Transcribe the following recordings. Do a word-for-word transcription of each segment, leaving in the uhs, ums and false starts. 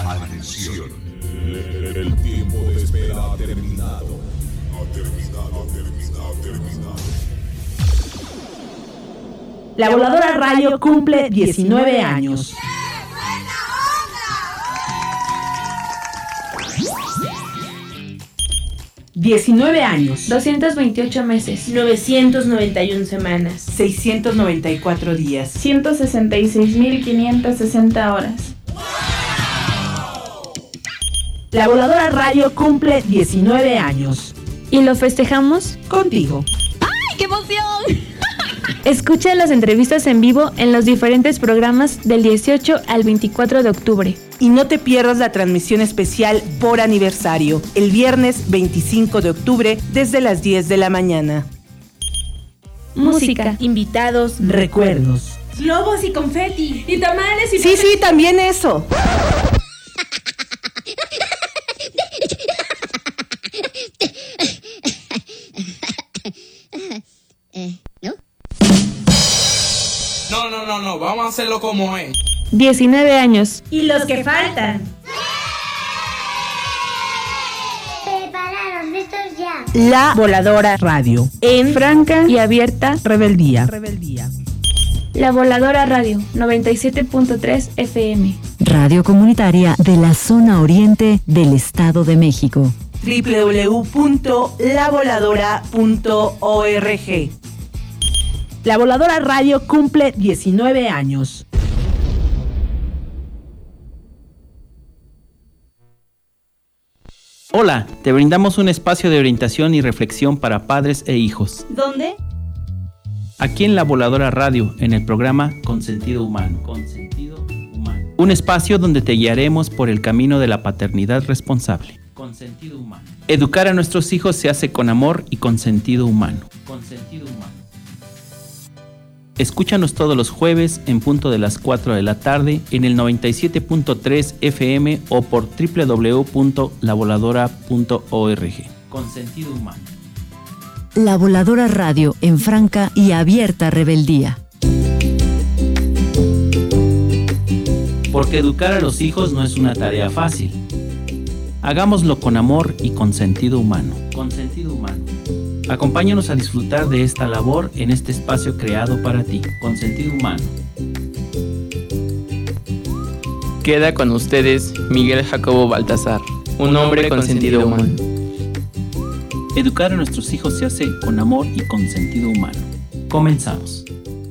Atención. El tiempo de espera ha terminado. Ha terminado, ha terminado, ha terminado. La Voladora Radio cumple diecinueve años. diecinueve años, doscientos veintiocho meses, novecientas noventa y una semanas, seiscientos noventa y cuatro días, ciento sesenta y seis mil quinientas sesenta horas. La Voladora Radio cumple diecinueve años. ¿Y lo festejamos? Contigo. ¡Ay, qué emoción! Escucha las entrevistas en vivo en los diferentes programas del dieciocho al veinticuatro de octubre. Y no te pierdas la transmisión especial por aniversario, el viernes veinticinco de octubre desde las diez de la mañana. Música, invitados, recuerdos, globos y confeti, y tamales y... Sí, sí, también eso. No, no, no, no, vamos a hacerlo como es. diecinueve años. Y los que faltan. Prepararon, listos ya. La Voladora Radio. En franca y abierta rebeldía. Rebeldía. La Voladora Radio, noventa y siete punto tres F M. Radio comunitaria de la zona oriente del Estado de México. doble u doble u doble u punto la voladora punto org. La Voladora Radio cumple diecinueve años. Hola, te brindamos un espacio de orientación y reflexión para padres e hijos. ¿Dónde? Aquí en La Voladora Radio, en el programa Consentido Humano. Consentido Humano. Un espacio donde te guiaremos por el camino de la paternidad responsable. Consentido Humano. Educar a nuestros hijos se hace con amor y con sentido humano. Consentido Humano. Escúchanos todos los jueves en punto de las cuatro de la tarde en el noventa y siete punto tres F M o por doble u doble u doble u punto la voladora punto org. Con sentido humano. La Voladora Radio en franca y abierta rebeldía. Porque educar a los hijos no es una tarea fácil. Hagámoslo con amor y con sentido humano. Con sentido humano. Acompáñanos a disfrutar de esta labor en este espacio creado para ti, con sentido humano. Queda con ustedes Miguel Jacobo Baltasar, un hombre con sentido humano. Educar a nuestros hijos se hace con amor y con sentido humano. Comenzamos.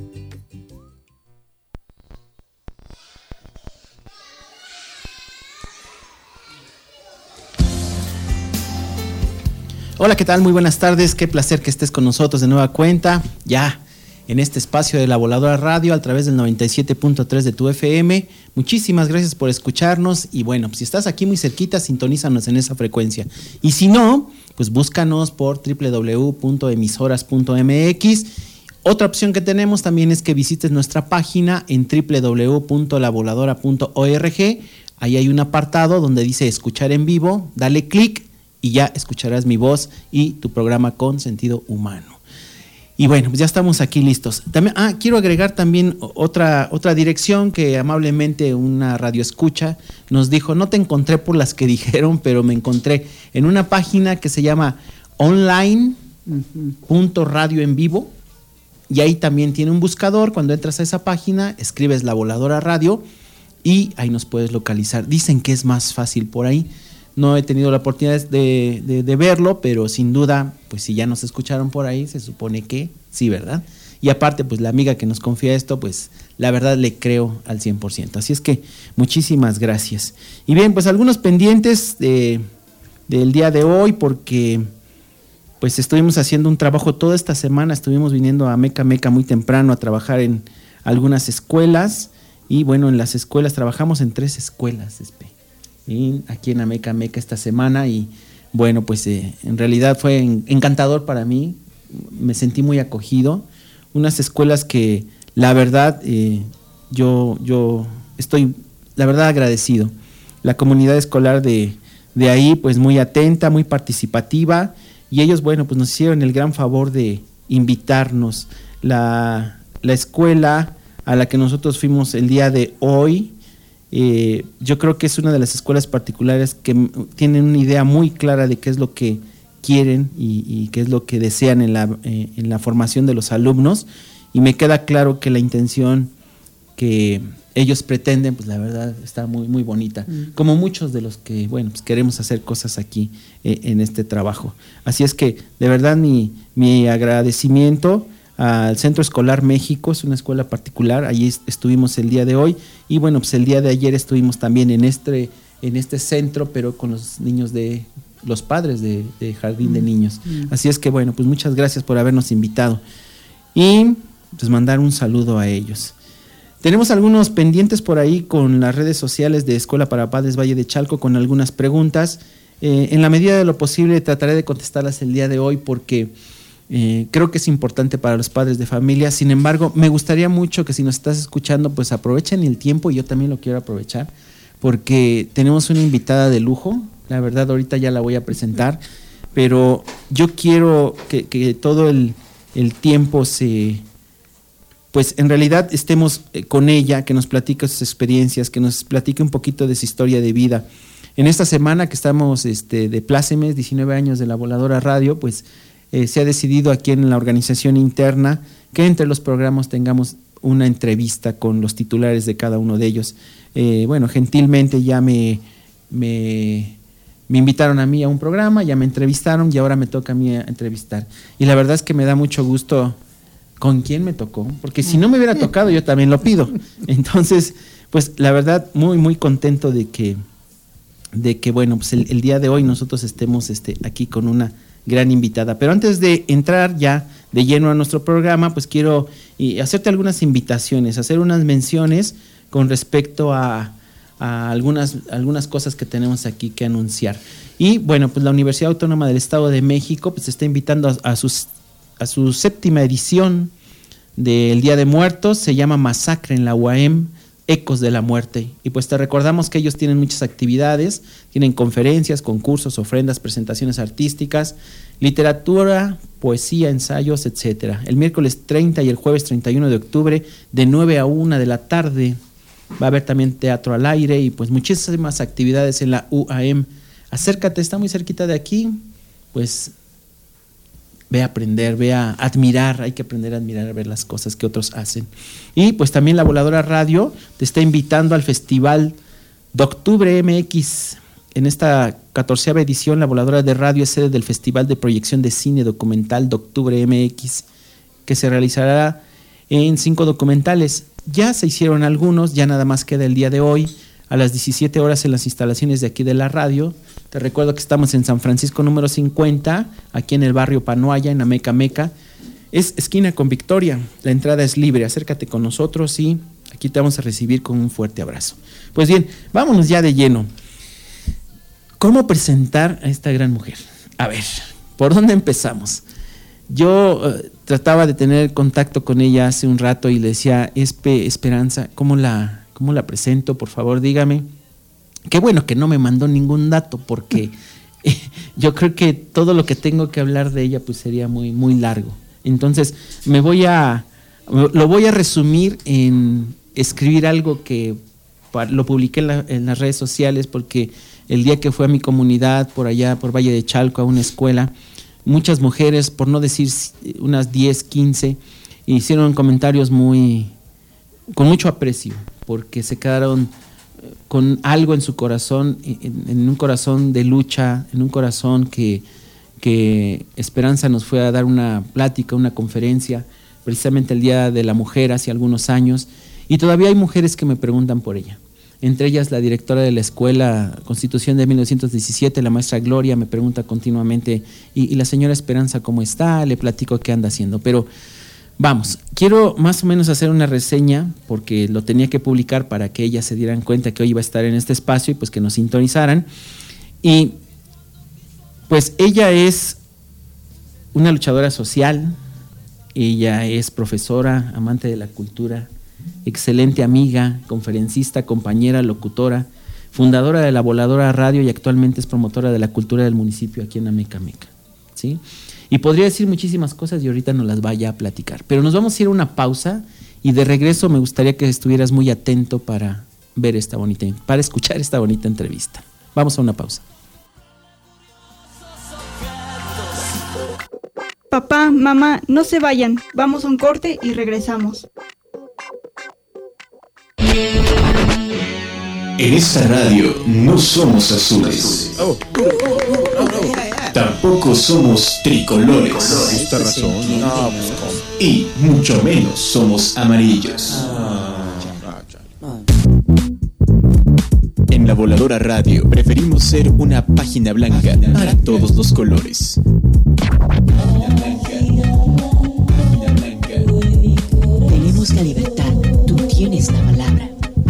Hola, ¿qué tal? Muy buenas tardes, qué placer que estés con nosotros de nueva cuenta, ya en este espacio de La Voladora Radio a través del noventa y siete punto tres de tu F M. Muchísimas gracias por escucharnos y bueno, pues si estás aquí muy cerquita, sintonízanos en esa frecuencia. Y si no, pues búscanos por doble u doble u doble u punto emisoras punto m x. Otra opción que tenemos también es que visites nuestra página en doble u doble u doble u punto la voladora punto org. Ahí hay un apartado donde dice escuchar en vivo, dale clic y ya escucharás mi voz y tu programa con sentido humano. Y bueno, pues ya estamos aquí listos. También, ah, quiero agregar también otra, otra dirección que amablemente una radio escucha nos dijo, no te encontré por las que dijeron, pero me encontré en una página que se llama online punto radio en vivo y ahí también tiene un buscador. Cuando entras a esa página, escribes La Voladora Radio y ahí nos puedes localizar. Dicen que es más fácil por ahí. No he tenido la oportunidad de, de, de verlo, pero sin duda, pues si ya nos escucharon por ahí, se supone que sí, ¿verdad? Y aparte, pues la amiga que nos confía esto, pues la verdad le creo al cien por ciento. Así es que muchísimas gracias. Y bien, pues algunos pendientes de, del día de hoy, porque pues estuvimos haciendo un trabajo toda esta semana, estuvimos viniendo a Meca Meca muy temprano a trabajar en algunas escuelas, y bueno, en las escuelas, trabajamos en tres escuelas, Espe. Y aquí en Ameca Meca esta semana y bueno, pues eh, en realidad fue en, encantador para mí, me sentí muy acogido, unas escuelas que la verdad eh, yo, yo estoy la verdad agradecido, la comunidad escolar de, de ahí pues muy atenta, muy participativa y ellos bueno pues nos hicieron el gran favor de invitarnos, la, la escuela a la que nosotros fuimos el día de hoy Eh, yo creo que es una de las escuelas particulares que m- tienen una idea muy clara de qué es lo que quieren y, y qué es lo que desean en la, eh, en la formación de los alumnos, y me queda claro que la intención que ellos pretenden, pues la verdad está muy muy bonita, mm. como muchos de los que, bueno, pues queremos hacer cosas aquí eh, en este trabajo. Así es que de verdad mi, mi agradecimiento al Centro Escolar México, es una escuela particular, allí est- estuvimos el día de hoy, y bueno, pues el día de ayer estuvimos también en este, en este centro, pero con los niños de, los padres de, de Jardín mm. de Niños. Mm. Así es que bueno, pues muchas gracias por habernos invitado, y pues mandar un saludo a ellos. Tenemos algunos pendientes por ahí con las redes sociales de Escuela para Padres Valle de Chalco con algunas preguntas. Eh, en la medida de lo posible trataré de contestarlas el día de hoy porque eh, creo que es importante para los padres de familia. Sin embargo, me gustaría mucho que si nos estás escuchando, pues aprovechen el tiempo, y yo también lo quiero aprovechar porque tenemos una invitada de lujo. La verdad, ahorita ya la voy a presentar, pero yo quiero que, que todo el, el tiempo se... pues en realidad estemos con ella, que nos platique sus experiencias, que nos platique un poquito de su historia de vida. En esta semana que estamos este, de plácemes, diecinueve años de La Voladora Radio, pues eh, se ha decidido aquí en la organización interna que entre los programas tengamos una entrevista con los titulares de cada uno de ellos. Eh, bueno, gentilmente ya me, me, me invitaron a mí a un programa, ya me entrevistaron y ahora me toca a mí a entrevistar. Y la verdad es que me da mucho gusto con quién me tocó, porque si no me hubiera tocado yo también lo pido. Entonces, pues la verdad muy muy contento de que de que bueno, pues el, el día de hoy nosotros estemos este aquí con una gran invitada. Pero antes de entrar ya de lleno a nuestro programa, pues quiero y hacerte algunas invitaciones, hacer unas menciones con respecto a, a algunas algunas cosas que tenemos aquí que anunciar. Y bueno, pues la Universidad Autónoma del Estado de México pues está invitando a, a sus a su séptima edición del Día de Muertos, se llama Masacre en la U A M, Ecos de la Muerte. Y pues te recordamos que ellos tienen muchas actividades, tienen conferencias, concursos, ofrendas, presentaciones artísticas, literatura, poesía, ensayos, etcétera. El miércoles treinta y el jueves treinta y uno de octubre, de nueve a una de la tarde, va a haber también teatro al aire y pues muchísimas actividades en la U A M. Acércate, está muy cerquita de aquí, pues ve a aprender, ve a admirar, hay que aprender a admirar, a ver las cosas que otros hacen. Y pues también La Voladora Radio te está invitando al Festival de Octubre M X. En esta catorceava edición, La Voladora de Radio es sede del Festival de Proyección de Cine Documental de Octubre M X, que se realizará en cinco documentales. Ya se hicieron algunos, ya nada más queda el día de hoy, a las diecisiete horas en las instalaciones de aquí de la radio. Te recuerdo que estamos en San Francisco número cincuenta, aquí en el barrio Panoaya, en Ameca Meca. Es esquina con Victoria, la entrada es libre, acércate con nosotros y aquí te vamos a recibir con un fuerte abrazo. Pues bien, vámonos ya de lleno. ¿Cómo presentar a esta gran mujer? A ver, ¿por dónde empezamos? Yo uh, trataba de tener contacto con ella hace un rato y le decía, Espe, Esperanza, ¿cómo la, cómo la presento? Por favor, dígame. Qué bueno que no me mandó ningún dato porque eh, yo creo que todo lo que tengo que hablar de ella pues sería muy, muy largo. Entonces me voy a, lo voy a resumir en escribir algo que lo publiqué en, la, en las redes sociales porque el día que fue a mi comunidad por allá, por Valle de Chalco, a una escuela, muchas mujeres, por no decir unas diez, quince, hicieron comentarios muy, con mucho aprecio porque se quedaron con algo en su corazón, en, en un corazón de lucha, en un corazón que, que Esperanza nos fue a dar una plática, una conferencia, precisamente el Día de la Mujer hace algunos años, y todavía hay mujeres que me preguntan por ella. Entre ellas la directora de la escuela Constitución de mil novecientos diecisiete, la maestra Gloria, me pregunta continuamente, y, y la señora Esperanza, ¿cómo está? Le platico qué anda haciendo, pero vamos, quiero más o menos hacer una reseña porque lo tenía que publicar para que ellas se dieran cuenta que hoy iba a estar en este espacio y pues que nos sintonizaran. Y pues ella es una luchadora social, ella es profesora, amante de la cultura, excelente amiga, conferencista, compañera, locutora, fundadora de La Voladora Radio y actualmente es promotora de la cultura del municipio aquí en Ameca Meca, ¿sí? Y podría decir muchísimas cosas y ahorita nos las vaya a platicar. Pero nos vamos a ir a una pausa y de regreso me gustaría que estuvieras muy atento para ver esta bonita, para escuchar esta bonita entrevista. Vamos a una pausa. Papá, mamá, no se vayan. Vamos a un corte y regresamos. En esta radio no somos azules. Tampoco somos tricolores. Y mucho menos somos amarillos. En La Voladora Radio preferimos ser una página blanca para todos los colores. Tenemos la libertad, tú tienes la palabra.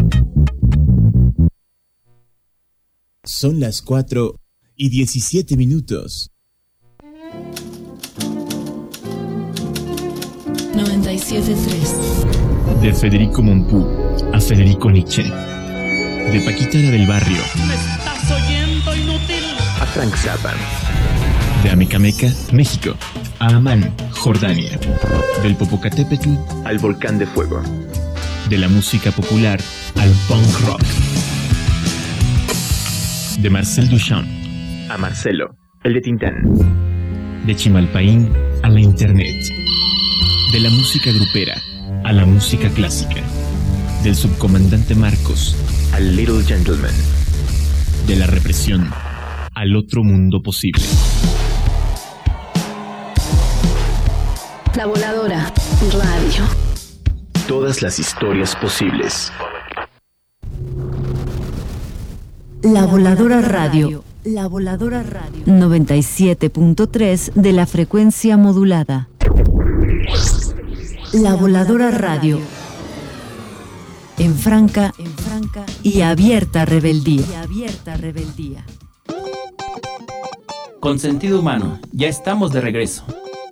Son las cuatro y diecisiete minutos. noventa y siete punto tres. De Federico Mompou a Federico Nietzsche. De Paquita la del Barrio. ¿Me estás oyendo, inútil? A Frank Zappa. De Amecameca, México, a Amán, Jordania. Del Popocatépetl al Volcán de Fuego. De la música popular al punk rock. De Marcel Duchamp a Marcelo, el de Tintán. De Chimalpaín a la internet. De la música grupera a la música clásica. Del subcomandante Marcos al Little Gentleman. De la represión al otro mundo posible. La Voladora Radio. Todas las historias posibles. La Voladora Radio. La Voladora Radio. noventa y siete punto tres de la frecuencia modulada. La Voladora Radio. En franca, en franca y abierta rebeldía. Y abierta rebeldía. Con sentido humano, ya estamos de regreso.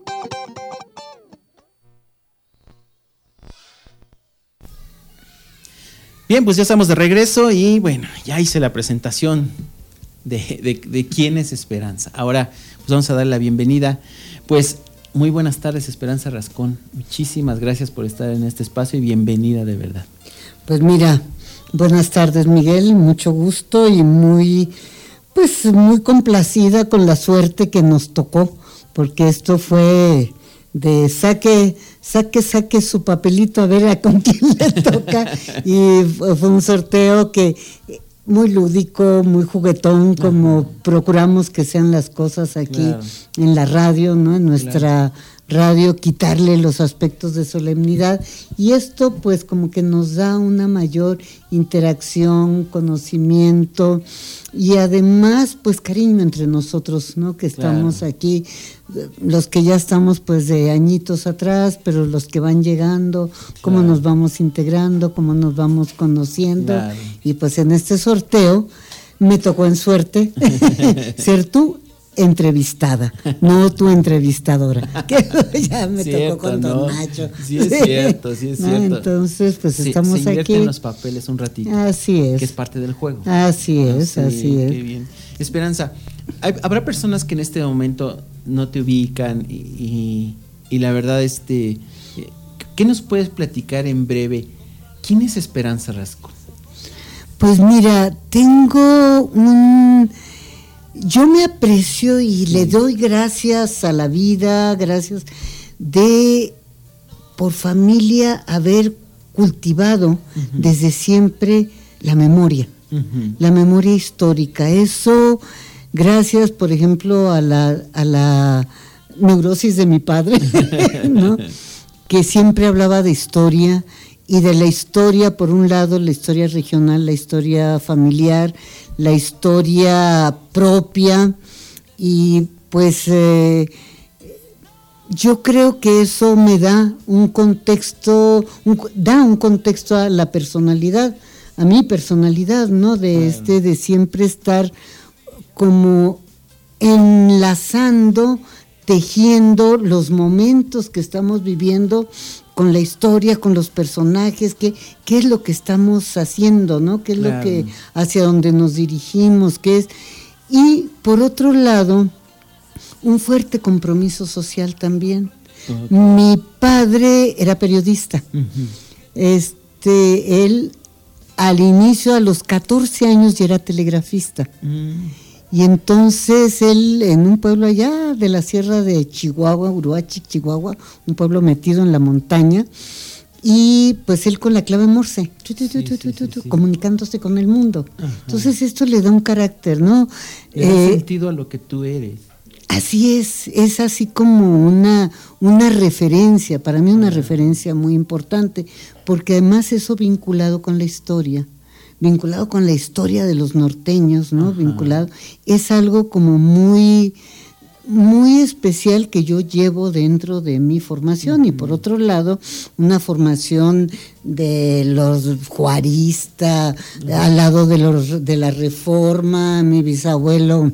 Bien, pues ya estamos de regreso y bueno, ya hice la presentación de, de, de quién es Esperanza. Ahora pues vamos a dar la bienvenida. Pues muy buenas tardes, Esperanza Rascón. Muchísimas gracias por estar en este espacio y bienvenida de verdad. Pues mira, buenas tardes, Miguel, mucho gusto y muy, pues muy complacida con la suerte que nos tocó, porque esto fue de saque, saque, saque su papelito a ver a con quién le toca, y fue un sorteo que muy lúdico, muy juguetón, como Ajá. procuramos que sean las cosas aquí claro. en la radio, ¿no? En nuestra claro. radio, quitarle los aspectos de solemnidad, y esto pues como que nos da una mayor interacción, conocimiento y además pues cariño entre nosotros, ¿no? Que estamos claro. aquí, los que ya estamos pues de añitos atrás, pero los que van llegando, cómo claro. nos vamos integrando, cómo nos vamos conociendo, claro. y pues en este sorteo me tocó en suerte ser tú entrevistada, no tu entrevistadora, que ya me cierto, tocó con Don Nacho. Sí es sí. cierto, sí es no, cierto. Entonces, pues sí, estamos se aquí. en los papeles un ratito. Así es. Que es parte del juego. Así es, ah, sí, así es. Qué bien. Esperanza, hay, habrá personas que en este momento no te ubican y, y, y la verdad, este, ¿qué nos puedes platicar en breve? ¿Quién es Esperanza Rascón? Pues mira, tengo un... Yo me aprecio y le doy gracias a la vida, gracias de por familia haber cultivado uh-huh. desde siempre la memoria, uh-huh. la memoria histórica. Eso, gracias, por ejemplo, a la, a la neurosis de mi padre, ¿no? Que siempre hablaba de historia. Y de la historia, por un lado, la historia regional, la historia familiar, la historia propia, y pues eh, yo creo que eso me da un contexto, un, da un contexto a la personalidad, a mi personalidad, ¿no? De claro. este, de siempre estar como enlazando, tejiendo los momentos que estamos viviendo con la historia, con los personajes, qué, qué es lo que estamos haciendo, ¿no? Qué es claro. lo que, hacia dónde nos dirigimos, qué es. Y por otro lado, un fuerte compromiso social también. Okay. Mi padre era periodista. Uh-huh. Este, él al inicio, a los catorce años, ya era telegrafista. Mm. Y entonces él, en un pueblo allá de la sierra de Chihuahua, Uruachi, Chihuahua, un pueblo metido en la montaña, y pues él con la clave Morse, tu, tu, tu, tu, tu, tu, tu, comunicándose con el mundo. Ajá. Entonces esto le da un carácter, ¿no? Le da eh, sentido a lo que tú eres. Así es, es así como una, una referencia, para mí una Ajá. referencia muy importante, porque además eso vinculado con la historia. vinculado con la historia de los norteños, ¿no? Ajá. Vinculado, es algo como muy, muy especial que yo llevo dentro de mi formación. Uh-huh. Y por otro lado, una formación de los juaristas, uh-huh. al lado de los de la Reforma. Mi bisabuelo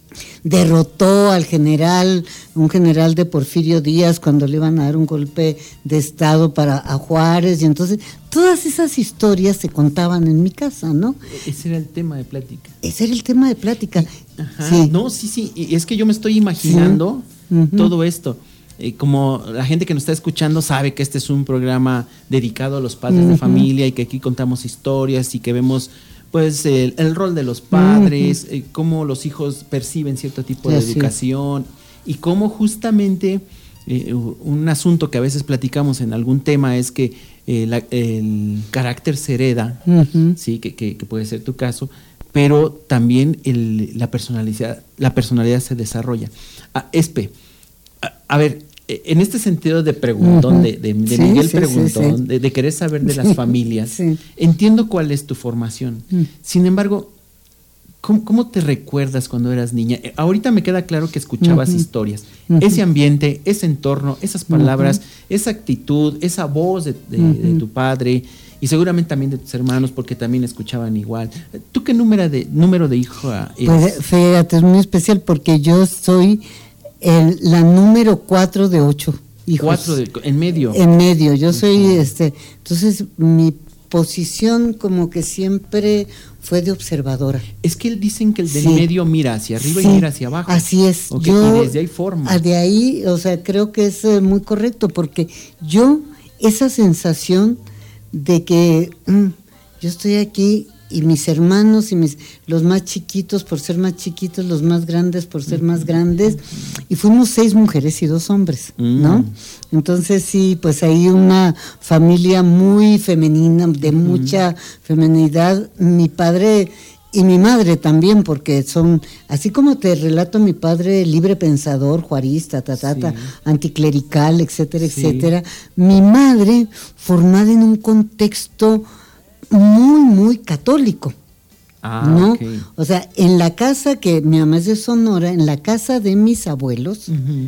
derrotó al general, un general de Porfirio Díaz, cuando le iban a dar un golpe de estado para a Juárez, y entonces todas esas historias se contaban en mi casa, ¿no? Ese era el tema de plática. Ese era el tema de plática. Ajá. Sí. No, sí, sí, y es que yo me estoy imaginando sí. uh-huh. todo esto. Eh, como la gente que nos está escuchando sabe que este es un programa dedicado a los padres uh-huh. de familia, y que aquí contamos historias y que vemos pues el, el rol de los padres, uh-huh. eh, cómo los hijos perciben cierto tipo de sí, educación, sí. y cómo justamente eh, un asunto que a veces platicamos en algún tema es que eh, la, el carácter se hereda, uh-huh. sí, que, que, que puede ser tu caso, pero también el, la personalidad, la personalidad se desarrolla. Ah, Espe, a, a ver, en este sentido de preguntón, uh-huh. de, de, de sí, Miguel sí, preguntón, sí, sí. De, de querer saber de las sí, familias, sí. entiendo cuál es tu formación. Uh-huh. Sin embargo, ¿cómo, ¿cómo te recuerdas cuando eras niña? Ahorita me queda claro que escuchabas uh-huh. historias. Uh-huh. Ese ambiente, ese entorno, esas palabras, uh-huh. esa actitud, esa voz de, de, uh-huh. de tu padre, y seguramente también de tus hermanos, porque también escuchaban igual. ¿Tú qué número de, número de hijo eres? Pues fíjate, es muy especial porque yo soy... El, la número cuatro de ocho hijos. Cuatro de, en medio. En medio, yo soy, uh-huh. este, entonces mi posición como que siempre fue de observadora. Es que dicen que el del sí. medio mira hacia arriba sí. y mira hacia abajo. Así es. Okay. Yo, y desde ahí forma. De ahí, o sea, creo que es eh, muy correcto, porque yo, esa sensación de que mm, yo estoy aquí, y mis hermanos y mis los más chiquitos por ser más chiquitos, los más grandes por ser más grandes, y fuimos seis mujeres y dos hombres, ¿no? Entonces sí, pues hay una familia muy femenina, de mucha feminidad. Mi padre y mi madre también, porque son, así como te relato, mi padre libre pensador, juarista, tatata, sí. anticlerical, etcétera, sí. etcétera. Mi madre formada en un contexto muy, muy católico, ah, ¿no? Okay. O sea, en la casa, que mi mamá es de Sonora, en la casa de mis abuelos, uh-huh.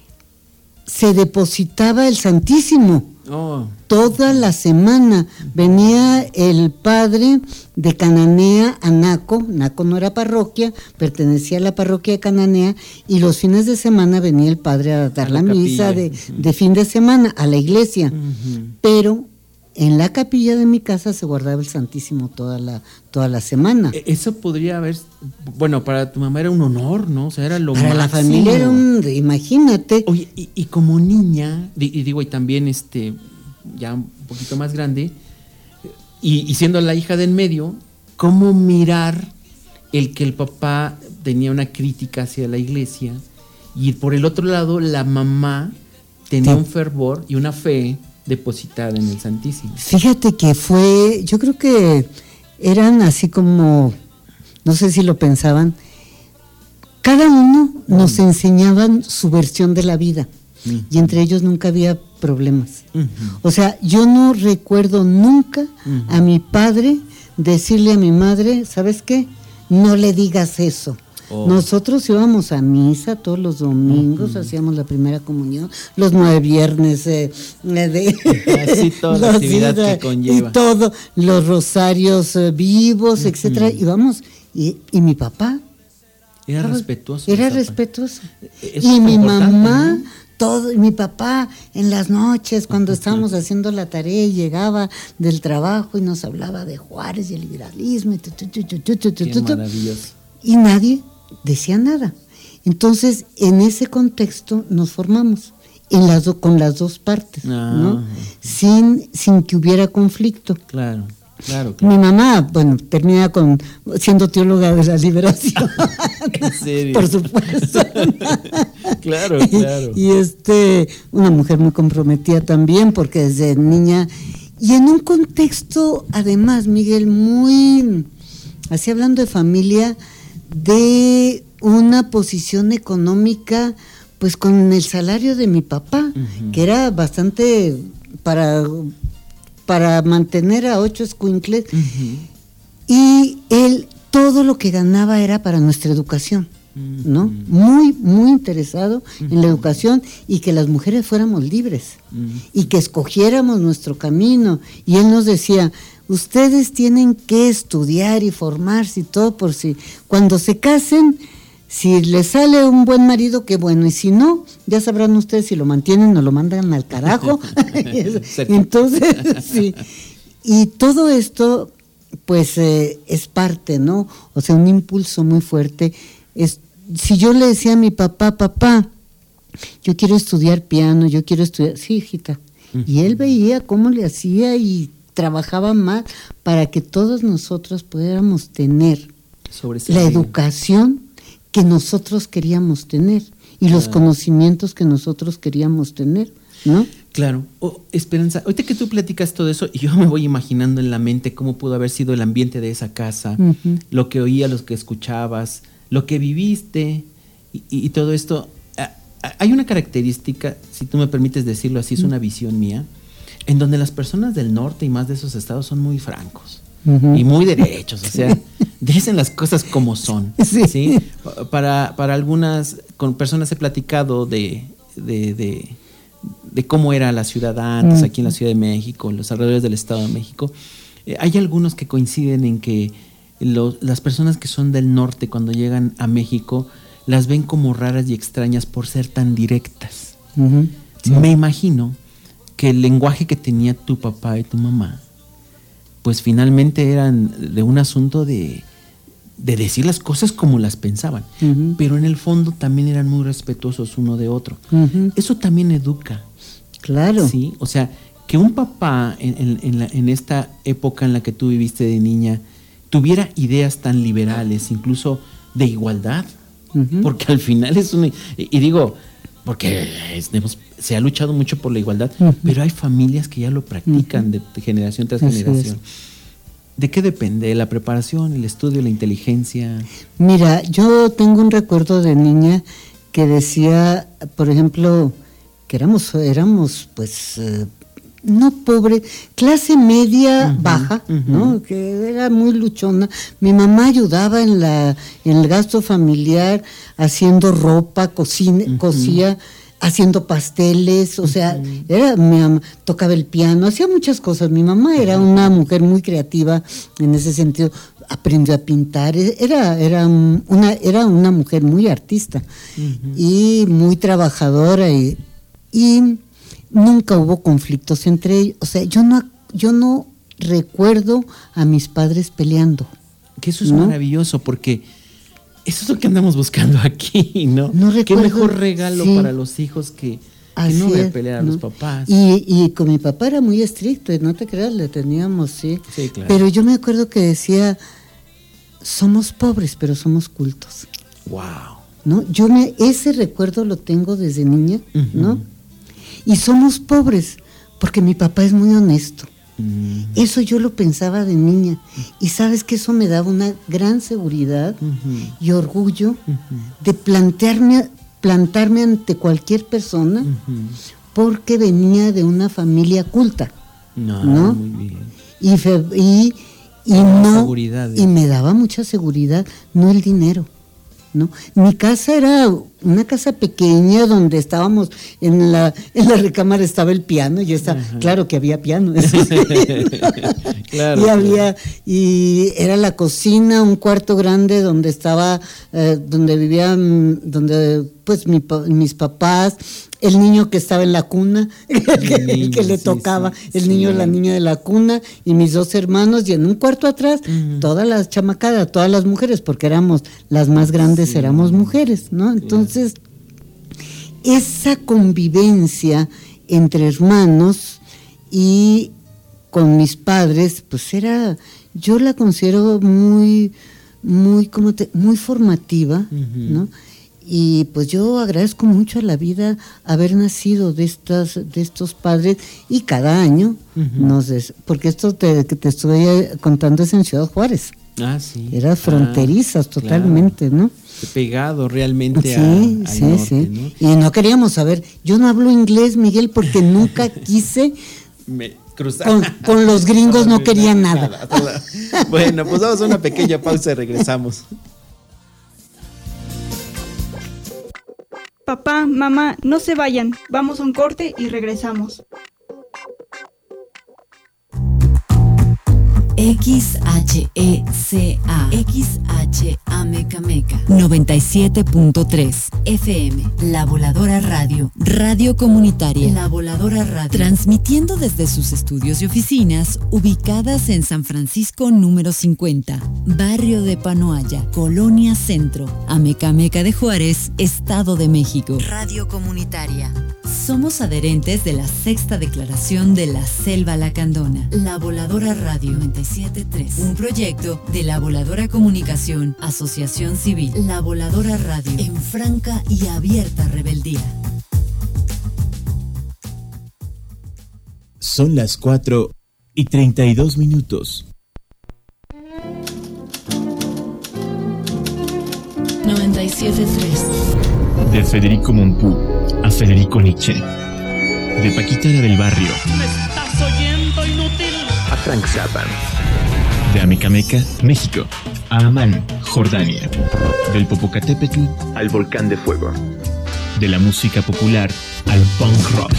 se depositaba el Santísimo. Oh. Toda la semana venía el padre de Cananea a Naco. Naco no era parroquia, pertenecía a la parroquia de Cananea, y los fines de semana venía el padre a dar a la, la misa de, uh-huh. de fin de semana a la iglesia. Uh-huh. Pero en la capilla de mi casa se guardaba el Santísimo toda la toda la semana. Eso podría haber, bueno, para tu mamá era un honor, ¿no? O sea, era lo para máximo. La familia era un, imagínate. Oye, y, y como niña, y digo, y también este, ya un poquito más grande, y, y siendo la hija del medio, ¿cómo mirar el que el papá tenía una crítica hacia la iglesia, y por el otro lado la mamá tenía sí. un fervor y una fe depositada en el Santísimo? Fíjate que fue, yo creo que eran así como, no sé si lo pensaban, cada uno nos enseñaban su versión de la vida, uh-huh. y entre ellos nunca había problemas. Uh-huh. O sea, yo no recuerdo nunca uh-huh. a mi padre decirle a mi madre, ¿sabes qué? No le digas eso. Oh. Nosotros íbamos a misa todos los domingos, uh-huh. hacíamos la primera comunión, los nueve viernes, eh, de, así toda la actividad días, que conlleva. Y todo, los rosarios eh, vivos, uh-huh. etcétera, íbamos, y, y mi papá era respetuoso. Era respetuoso. Y mi mamá, ¿no? Todo, y mi papá en las noches cuando estábamos haciendo la tarea, llegaba del trabajo y nos hablaba de Juárez y el liberalismo. Y, tu, tu, tu, tu, tu, tu, tu, Qué maravilloso. Y nadie decía nada. Entonces, en ese contexto nos formamos, en las do, con las dos partes, ah. ¿no? Sin, sin que hubiera conflicto. Claro. Claro, claro. Mi mamá, bueno, termina con siendo teóloga de la liberación. ¿En serio? Por supuesto. Claro, claro. Y, y este, una mujer muy comprometida también, porque desde niña, y en un contexto, además, Miguel, muy, así hablando de familia, de una posición económica, pues con el salario de mi papá, uh-huh. que era bastante para... para mantener a ocho escuincles, uh-huh. y él, todo lo que ganaba era para nuestra educación, uh-huh. ¿no? Muy, muy interesado uh-huh. en la educación y que las mujeres fuéramos libres, uh-huh. y que escogiéramos nuestro camino, y él nos decía, ustedes tienen que estudiar y formarse y todo por si, cuando se casen, si les sale un buen marido, qué bueno, y si no, ya sabrán ustedes si lo mantienen o lo mandan al carajo. Entonces, sí. Y todo esto, pues, eh, es parte, ¿no? O sea, un impulso muy fuerte. Es, si yo le decía a mi papá, papá, yo quiero estudiar piano, yo quiero estudiar, sí, hijita. Uh-huh. Y él veía cómo le hacía y trabajaba más para que todos nosotros pudiéramos tener la educación que nosotros queríamos tener y claro. los conocimientos que nosotros queríamos tener, ¿no? Claro. Oh, Esperanza, ahorita que tú platicas todo eso, yo me voy imaginando en la mente cómo pudo haber sido el ambiente de esa casa, uh-huh. lo que oías, lo que escuchabas, lo que viviste y, y todo esto. Ah, hay una característica, si tú me permites decirlo así, es una visión mía, en donde las personas del norte y más de esos estados son muy francos. Uh-huh. Y muy derechos, o sea, dicen las cosas como son, sí. ¿sí? Para, para algunas con personas he platicado de, de, de, de cómo era la ciudad antes, uh-huh. aquí en la Ciudad de México, en los alrededores del Estado de México. Eh, hay algunos que coinciden en que lo, las personas que son del norte cuando llegan a México las ven como raras y extrañas por ser tan directas. Uh-huh. Sí. Me imagino que el lenguaje que tenía tu papá y tu mamá pues finalmente eran de un asunto de, de decir las cosas como las pensaban, uh-huh. pero en el fondo también eran muy respetuosos uno de otro. Uh-huh. Eso también educa. Claro. Sí, o sea, que un papá en, en, en, la, en esta época en la que tú viviste de niña tuviera ideas tan liberales, incluso de igualdad, uh-huh. porque al final es una... Y, y digo, porque es, se ha luchado mucho por la igualdad, uh-huh. pero hay familias que ya lo practican uh-huh. de, de generación tras Así generación. Es. ¿De qué depende? ¿La preparación, el estudio, la inteligencia? Mira, yo tengo un recuerdo de niña que decía, por ejemplo, que éramos, éramos pues, eh, no pobre, clase media uh-huh, baja, uh-huh. ¿no? Que era muy luchona. Mi mamá ayudaba en la en el gasto familiar, haciendo ropa, cocina, uh-huh. cosía, haciendo pasteles, o sea, uh-huh. era, mi mamá tocaba el piano, hacía muchas cosas. Mi mamá era una mujer muy creativa en ese sentido, aprendió a pintar, era, era, una, era una mujer muy artista uh-huh. y muy trabajadora y, y nunca hubo conflictos entre ellos. O sea, yo no, yo no recuerdo a mis padres peleando. Que eso es ¿no? maravilloso, porque eso es lo que andamos buscando aquí, ¿no? No recuerdo, qué mejor regalo sí. para los hijos que, que no ver pelear a ¿no? los papás. Y, y con mi papá era muy estricto, no te creas, le teníamos, sí. sí claro. Pero yo me acuerdo que decía, somos pobres, pero somos cultos. Wow. ¿No? Yo me, ese recuerdo lo tengo desde niña, uh-huh. ¿no? Y somos pobres, porque mi papá es muy honesto. Uh-huh. Eso yo lo pensaba de niña. Uh-huh. Y sabes que eso me daba una gran seguridad uh-huh. y orgullo uh-huh. de plantearme, plantarme ante cualquier persona, uh-huh. porque venía de una familia culta. No, ¿no? Muy bien. Y, fe, y, y, no, y me daba mucha seguridad, no el dinero. ¿no? Mi casa era una casa pequeña donde estábamos en la en la recámara estaba el piano y estaba, claro que había piano claro, y había y era la cocina, un cuarto grande donde estaba eh, donde vivían donde pues mi, mis papás, el niño que estaba en la cuna, el niño, que le sí, tocaba, sí, el sí, niño, sí, la niña de la cuna y mis dos hermanos, y en un cuarto atrás, uh-huh. todas las chamacadas, todas las mujeres, porque éramos las más grandes, sí. éramos mujeres, ¿no? Entonces, esa convivencia entre hermanos y con mis padres, pues era, yo la considero muy, muy, como te, muy formativa, uh-huh. ¿no? Y pues yo agradezco mucho a la vida haber nacido de estas, de estos padres, y cada año, uh-huh. nos des, porque esto te, que te estoy contando es en Ciudad Juárez. Ah, sí. Era fronterizas ah, totalmente, claro. ¿no? Pegado realmente sí, a, al sí, norte, sí. ¿no? Y no queríamos saber, yo no hablo inglés, Miguel, porque nunca quise... Me cruzar. Con, con los gringos no, no quería nada. nada. Bueno, pues vamos a una pequeña pausa y regresamos. Papá, mamá, no se vayan. Vamos a un corte y regresamos. X H E C A X H Amecameca noventa y siete punto tres F M. La Voladora Radio, radio comunitaria. La Voladora Radio, transmitiendo desde sus estudios y oficinas ubicadas en San Francisco número cincuenta, barrio de Panoaya, Colonia Centro, Amecameca de Juárez, Estado de México. Radio comunitaria. Somos adherentes de la sexta declaración de la Selva Lacandona. La Voladora Radio noventa y siete punto tres, un proyecto de La Voladora Comunicación, Asociación Civil. La Voladora Radio, en franca y abierta rebeldía. Son las cuatro y treinta y dos minutos. noventa y siete punto tres. De Federico Mompou a Federico Nietzsche. De Paquitara del Barrio. ¿Me estás oyendo, inútil? A Frank Zappa. De Amecameca, México, a Amán, Jordania. Del Popocatépetl al Volcán de Fuego. De la música popular al punk rock.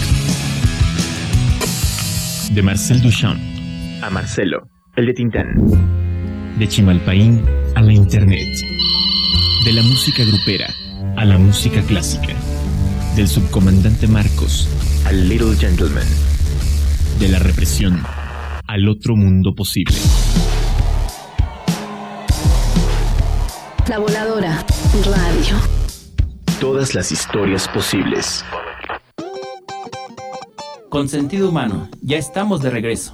De Marcel Duchamp a Marcelo, el de Tintán. De Chimalpaín a la Internet. De la música grupera a la música clásica. Del subcomandante Marcos al Little Gentleman. De la represión al otro mundo posible. La Voladora Radio. Todas las historias posibles. Con sentido humano, ya estamos de regreso.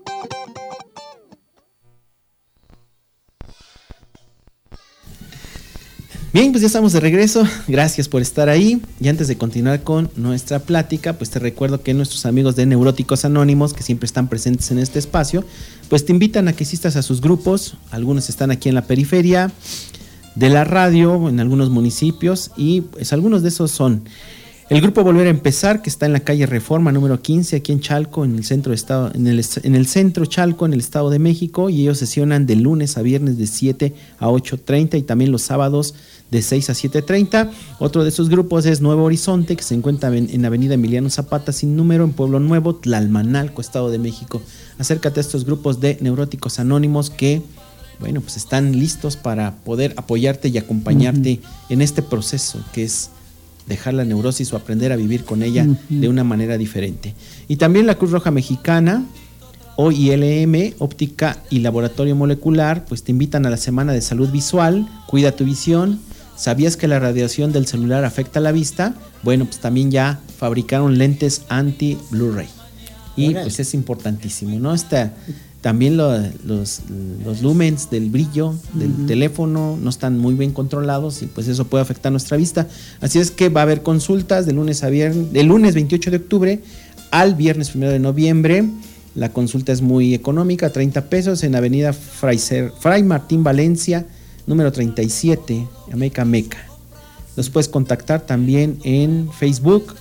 Bien, pues ya estamos de regreso. Gracias por estar ahí. Y antes de continuar con nuestra plática, pues te recuerdo que nuestros amigos de Neuróticos Anónimos, que siempre están presentes en este espacio, pues te invitan a que asistas a sus grupos. Algunos están aquí en la periferia de la radio, en algunos municipios, y pues algunos de esos son el grupo Volver a Empezar, que está en la calle Reforma número quince, aquí en Chalco, en el centro de estado, en el, en el centro Chalco, en el Estado de México, y ellos sesionan de lunes a viernes de siete a ocho treinta y también los sábados de seis a siete treinta. Otro de esos grupos es Nuevo Horizonte, que se encuentra en Avenida Emiliano Zapata sin número, en Pueblo Nuevo, Tlalmanalco, Estado de México. Acércate a estos grupos de Neuróticos Anónimos que, bueno, pues están listos para poder apoyarte y acompañarte uh-huh. en este proceso que es dejar la neurosis o aprender a vivir con ella uh-huh. de una manera diferente. Y también la Cruz Roja Mexicana, O I L M, Óptica y Laboratorio Molecular, pues te invitan a la Semana de Salud Visual. Cuida tu visión. ¿Sabías que la radiación del celular afecta la vista? Bueno, pues también ya fabricaron lentes anti-Blu-ray. Y Hola. Pues es importantísimo, ¿no? Está, también lo, los, los lumens del brillo del uh-huh. teléfono no están muy bien controlados y pues eso puede afectar nuestra vista. Así es que va a haber consultas de lunes a viernes, del lunes veintiocho de octubre al viernes primero de noviembre. La consulta es muy económica, treinta pesos, en Avenida Fray, Fray Martín Valencia, número treinta y siete, Amecameca. Los puedes contactar también en Facebook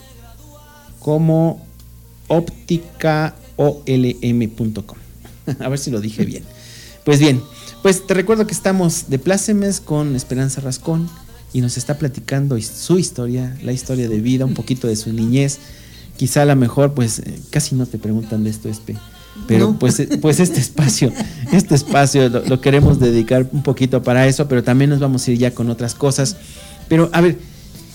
como óptica o l m punto com. A ver si lo dije bien. Pues bien, pues te recuerdo que estamos de plácemes con Esperanza Rascón y nos está platicando su historia, la historia de vida, un poquito de su niñez. Quizá a lo mejor pues eh, casi no te preguntan de esto, Espe, pero no. pues, pues este espacio, este espacio lo, lo queremos dedicar un poquito para eso, pero también nos vamos a ir ya con otras cosas. Pero a ver,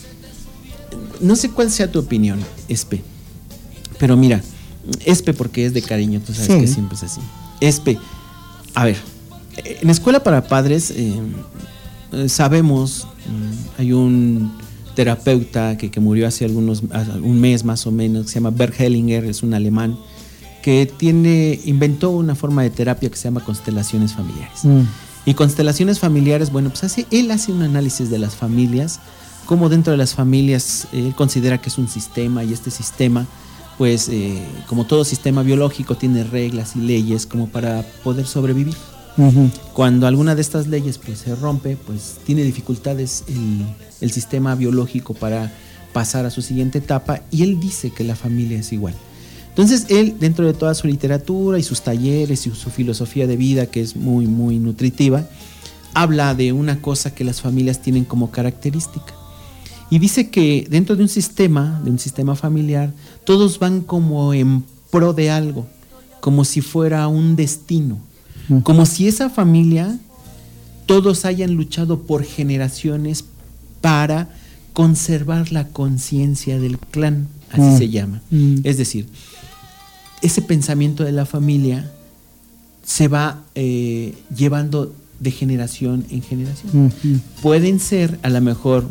no sé cuál sea tu opinión, Espe, pero mira, Espe porque es de cariño, tú sabes sí. que siempre es así. Espe, a ver, en Escuela para Padres eh, sabemos, hay un terapeuta que, que murió hace algunos, un mes más o menos, que se llama Bert Hellinger, es un alemán, que tiene, inventó una forma de terapia que se llama constelaciones familiares. Mm. Y constelaciones familiares, bueno, pues hace, él hace un análisis de las familias, cómo dentro de las familias eh, él considera que es un sistema, y este sistema, pues eh, como todo sistema biológico, tiene reglas y leyes como para poder sobrevivir. Uh-huh. Cuando alguna de estas leyes pues se rompe, pues tiene dificultades el, el sistema biológico para pasar a su siguiente etapa, y él dice que la familia es igual. Entonces él, dentro de toda su literatura y sus talleres y su filosofía de vida, que es muy muy nutritiva, habla de una cosa que las familias tienen como característica, y dice que dentro de un sistema, de un sistema familiar, todos van como en pro de algo, como si fuera un destino, como si esa familia, todos hayan luchado por generaciones para conservar la conciencia del clan, así mm. se llama. Mm. Es decir, ese pensamiento de la familia se va eh, llevando de generación en generación. Mm. Pueden ser a lo mejor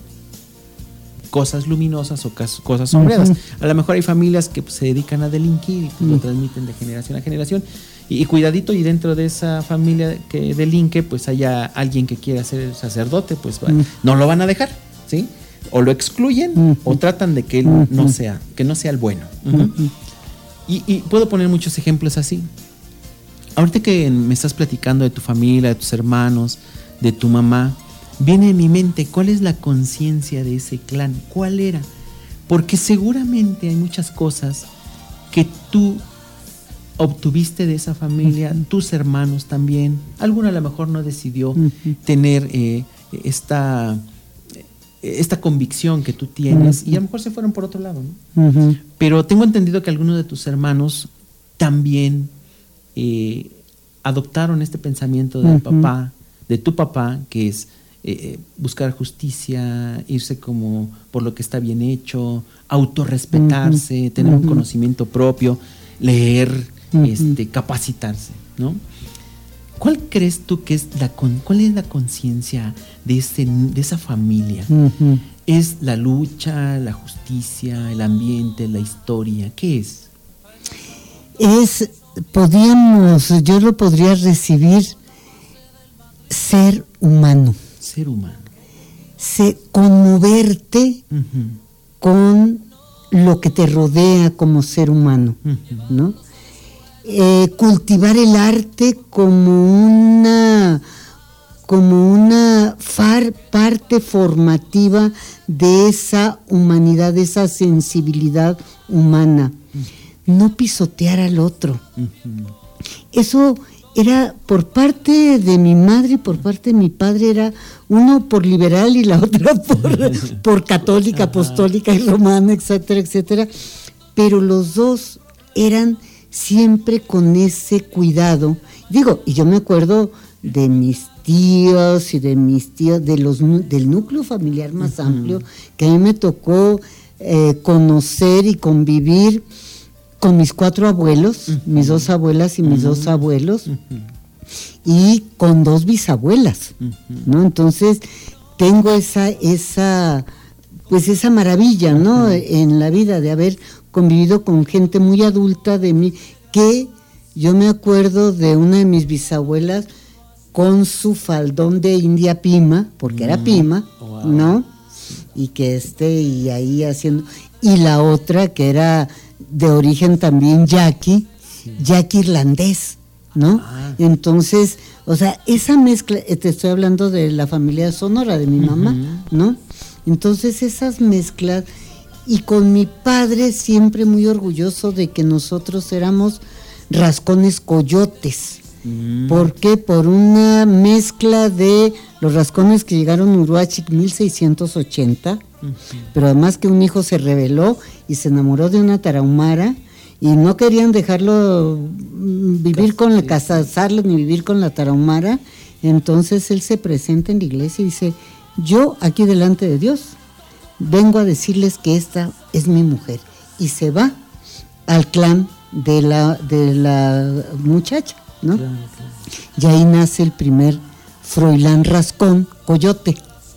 cosas luminosas o cas- cosas sombreadas. Uh-huh. A lo mejor hay familias que pues, se dedican a delinquir y pues, uh-huh. lo transmiten de generación a generación. Y, y cuidadito, y dentro de esa familia que delinque, pues haya alguien que quiera ser sacerdote, pues uh-huh. no lo van a dejar, ¿sí? O lo excluyen uh-huh. o tratan de que él uh-huh. no sea, que no sea el bueno. Uh-huh. Uh-huh. Y, y puedo poner muchos ejemplos así. Ahorita que me estás platicando de tu familia, de tus hermanos, de tu mamá, viene en mi mente cuál es la conciencia de ese clan, cuál era, porque seguramente hay muchas cosas que tú obtuviste de esa familia, uh-huh. tus hermanos también, alguno a lo mejor no decidió uh-huh. tener eh, esta, esta convicción que tú tienes, uh-huh. y a lo mejor se fueron por otro lado, ¿no? Uh-huh. Pero tengo entendido que algunos de tus hermanos también eh, adoptaron este pensamiento del uh-huh. papá, de tu papá, que es Eh, buscar justicia, irse como por lo que está bien hecho, autorrespetarse, uh-huh. tener uh-huh. un conocimiento propio, leer, uh-huh. este, capacitarse, ¿no? ¿Cuál crees tú que es la con, cuál es la conciencia de ese de esa familia? Uh-huh. ¿Es la lucha, la justicia, el ambiente, la historia? ¿Qué es? Es, podríamos, yo lo podría recibir ser humano. Ser humano. Se, conmoverte uh-huh. con lo que te rodea como ser humano, uh-huh. ¿no? Eh, cultivar el arte como una como una far, parte formativa de esa humanidad, de esa sensibilidad humana. Uh-huh. No pisotear al otro. Uh-huh. Eso era por parte de mi madre y por parte de mi padre, era uno por liberal y la otra por, por católica, apostólica y romana, etcétera, etcétera. Pero los dos eran siempre con ese cuidado. Digo, y yo me acuerdo de mis tíos y de mis tíos, de los del núcleo familiar más uh-huh. amplio, que a mí me tocó eh, conocer y convivir con mis cuatro abuelos, uh-huh. mis dos abuelas y mis uh-huh. dos abuelos, uh-huh. y con dos bisabuelas, uh-huh. ¿no? Entonces tengo esa, esa, pues esa maravilla, ¿no? Uh-huh. En la vida de haber convivido con gente muy adulta de mí, que yo me acuerdo de una de mis bisabuelas con su faldón de India Pima, porque uh-huh. era Pima, wow. ¿no? Y que este, y ahí haciendo, y la otra que era de origen también yaqui, sí. yaqui irlandés, ¿no? Ah. Entonces, o sea, esa mezcla, te estoy hablando de la familia Sonora de mi uh-huh. mamá, ¿no? Entonces esas mezclas, y con mi padre siempre muy orgulloso de que nosotros éramos rascones coyotes. Mm. ¿Por qué? Por una mezcla de los rascones que llegaron a Uruachi en mil seiscientos ochenta, uh-huh. pero además que un hijo se rebeló y se enamoró de una tarahumara y no querían dejarlo vivir con la, casarlo ni vivir con la tarahumara. Entonces él se presenta en la iglesia y dice: yo aquí delante de Dios vengo a decirles que esta es mi mujer, y se va al clan de la, de la muchacha, ¿no? Claro, claro. Y ahí nace el primer Froilán Rascón Coyote,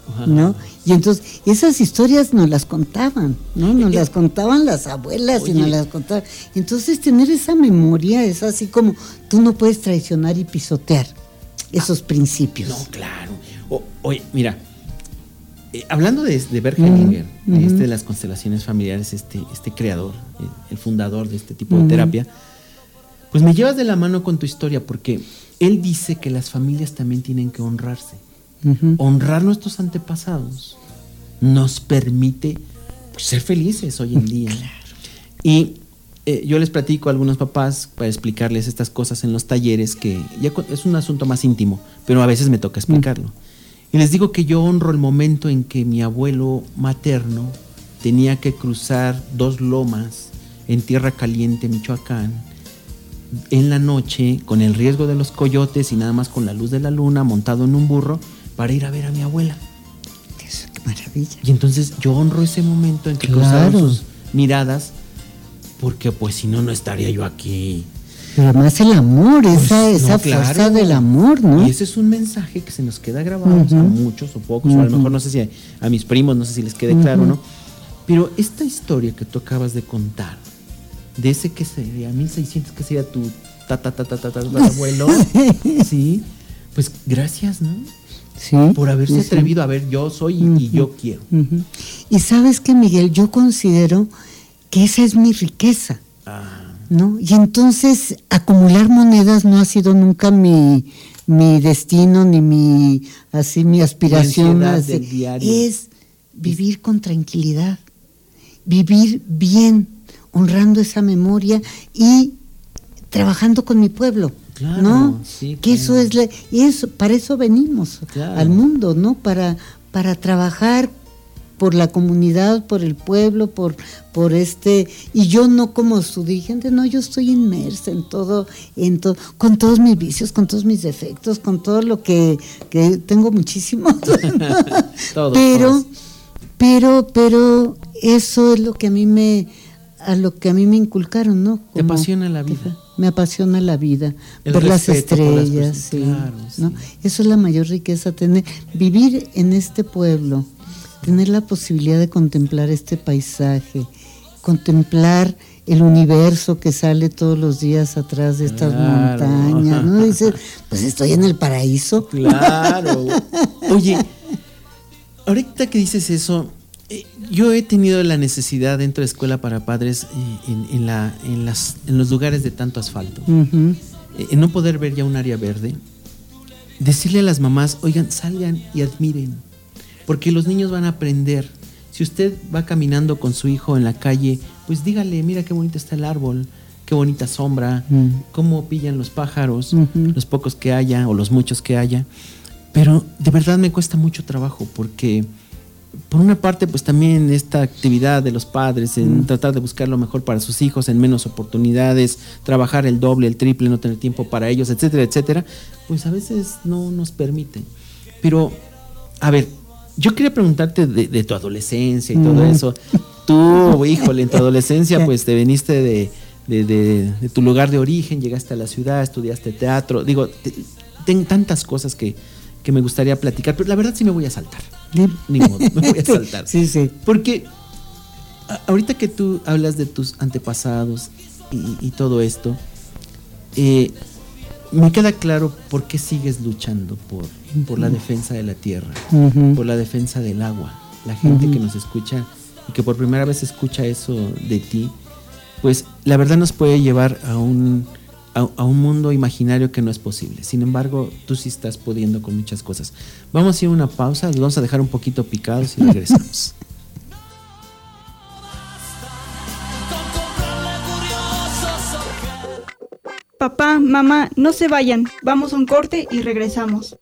Ajá. ¿No? Y entonces esas historias nos las contaban, ¿no? Nos las contaban las abuelas. Oye. Y nos las contaban. Entonces tener esa memoria es así como tú no puedes traicionar y pisotear esos ah, principios. No, claro. O, oye, mira, eh, hablando de, de Bert Hellinger, uh-huh. de, este, de las constelaciones familiares, este, este creador, el, el fundador de este tipo uh-huh. de terapia, pues me llevas de la mano con tu historia, porque él dice que las familias también tienen que honrarse. Uh-huh. Honrar nuestros antepasados nos permite pues, ser felices hoy en día. Claro. Y eh, yo les platico a algunos papás para explicarles estas cosas en los talleres, que ya es un asunto más íntimo, pero a veces me toca explicarlo. Uh-huh. Y les digo que yo honro el momento en que mi abuelo materno tenía que cruzar dos lomas en Tierra Caliente, Michoacán, en la noche, con el riesgo de los coyotes y nada más con la luz de la luna, montado en un burro, para ir a ver a mi abuela. Eso, qué maravilla. Y entonces yo honro ese momento en que claro. cruzaron sus miradas, porque pues si no, no estaría yo aquí. Pero además el amor, pues, esa, esa no, fuerza claro. del amor, ¿no? Y ese es un mensaje que se nos queda grabado, uh-huh. a muchos o pocos, uh-huh. o a lo mejor no sé si a, a mis primos, no sé si les quede uh-huh. claro, ¿no? Pero esta historia que tú acabas de contar, de ese que sería mil seiscientos, que sería tu ta ta ta ta ta, ta, ta abuelo, sí, pues gracias, ¿no? Sí, por haberse sí. atrevido a ver, yo soy uh-huh. y yo quiero. Uh-huh. Y sabes que, Miguel, yo considero que esa es mi riqueza, ah. ¿no? Y entonces acumular monedas no ha sido nunca mi, mi destino ni mi así mi aspiración. Así, del diario. Es vivir con tranquilidad, vivir bien, honrando esa memoria y trabajando con mi pueblo. Claro, ¿no? Sí, que claro. eso es la, eso, para eso venimos claro. al mundo, ¿no? Para, para trabajar por la comunidad, por el pueblo, por, por este, y yo no como su dirigente, no, yo estoy inmersa en todo, en todo, con todos mis vicios, con todos mis defectos, con todo lo que, que tengo muchísimo. Todos, pero, todos. pero, pero eso es lo que a mí me a lo que a mí me inculcaron, ¿no? Como, ¿te apasiona la vida? Me apasiona la vida, el ver las estrellas, las sí, claro, ¿no? Sí. Eso es la mayor riqueza, tener, vivir en este pueblo, tener la posibilidad de contemplar este paisaje, contemplar el universo que sale todos los días atrás de estas claro. montañas, ¿no? Dices, pues estoy en el paraíso. Claro. Oye, ahorita que dices eso, Eh, yo he tenido la necesidad dentro de Escuela para Padres eh, en, en, la, en, las, en los lugares de tanto asfalto, uh-huh. eh, en no poder ver ya un área verde, decirle a las mamás, oigan, salgan y admiren, porque los niños van a aprender. Si usted va caminando con su hijo en la calle, pues dígale, mira qué bonito está el árbol, qué bonita sombra, uh-huh. cómo pillan los pájaros, uh-huh. los pocos que haya o los muchos que haya. Pero de verdad me cuesta mucho trabajo, porque por una parte, pues también esta actividad de los padres en mm. tratar de buscar lo mejor para sus hijos en menos oportunidades, trabajar el doble, el triple, no tener tiempo para ellos, etcétera, etcétera, pues a veces no nos permiten. Pero, a ver, yo quería preguntarte de, de tu adolescencia y mm. todo eso. Tú, híjole, en tu adolescencia, pues te veniste de, de, de, de tu lugar de origen, llegaste a la ciudad, estudiaste teatro. Digo, te, ten tantas cosas que, que me gustaría platicar, pero la verdad sí me voy a saltar. Ni modo, me voy a saltar. Sí, sí. Porque a, ahorita que tú hablas de tus antepasados y, y todo esto, eh, me queda claro por qué sigues luchando por, uh-huh. por la defensa de la tierra, uh-huh. por la defensa del agua. La gente uh-huh. que nos escucha y que por primera vez escucha eso de ti, pues la verdad nos puede llevar a un... A, a un mundo imaginario que no es posible. Sin embargo, tú sí estás pudiendo con muchas cosas. Vamos a ir a una pausa, los vamos a dejar un poquito picados y regresamos. Papá, mamá, no se vayan. Vamos a un corte y regresamos.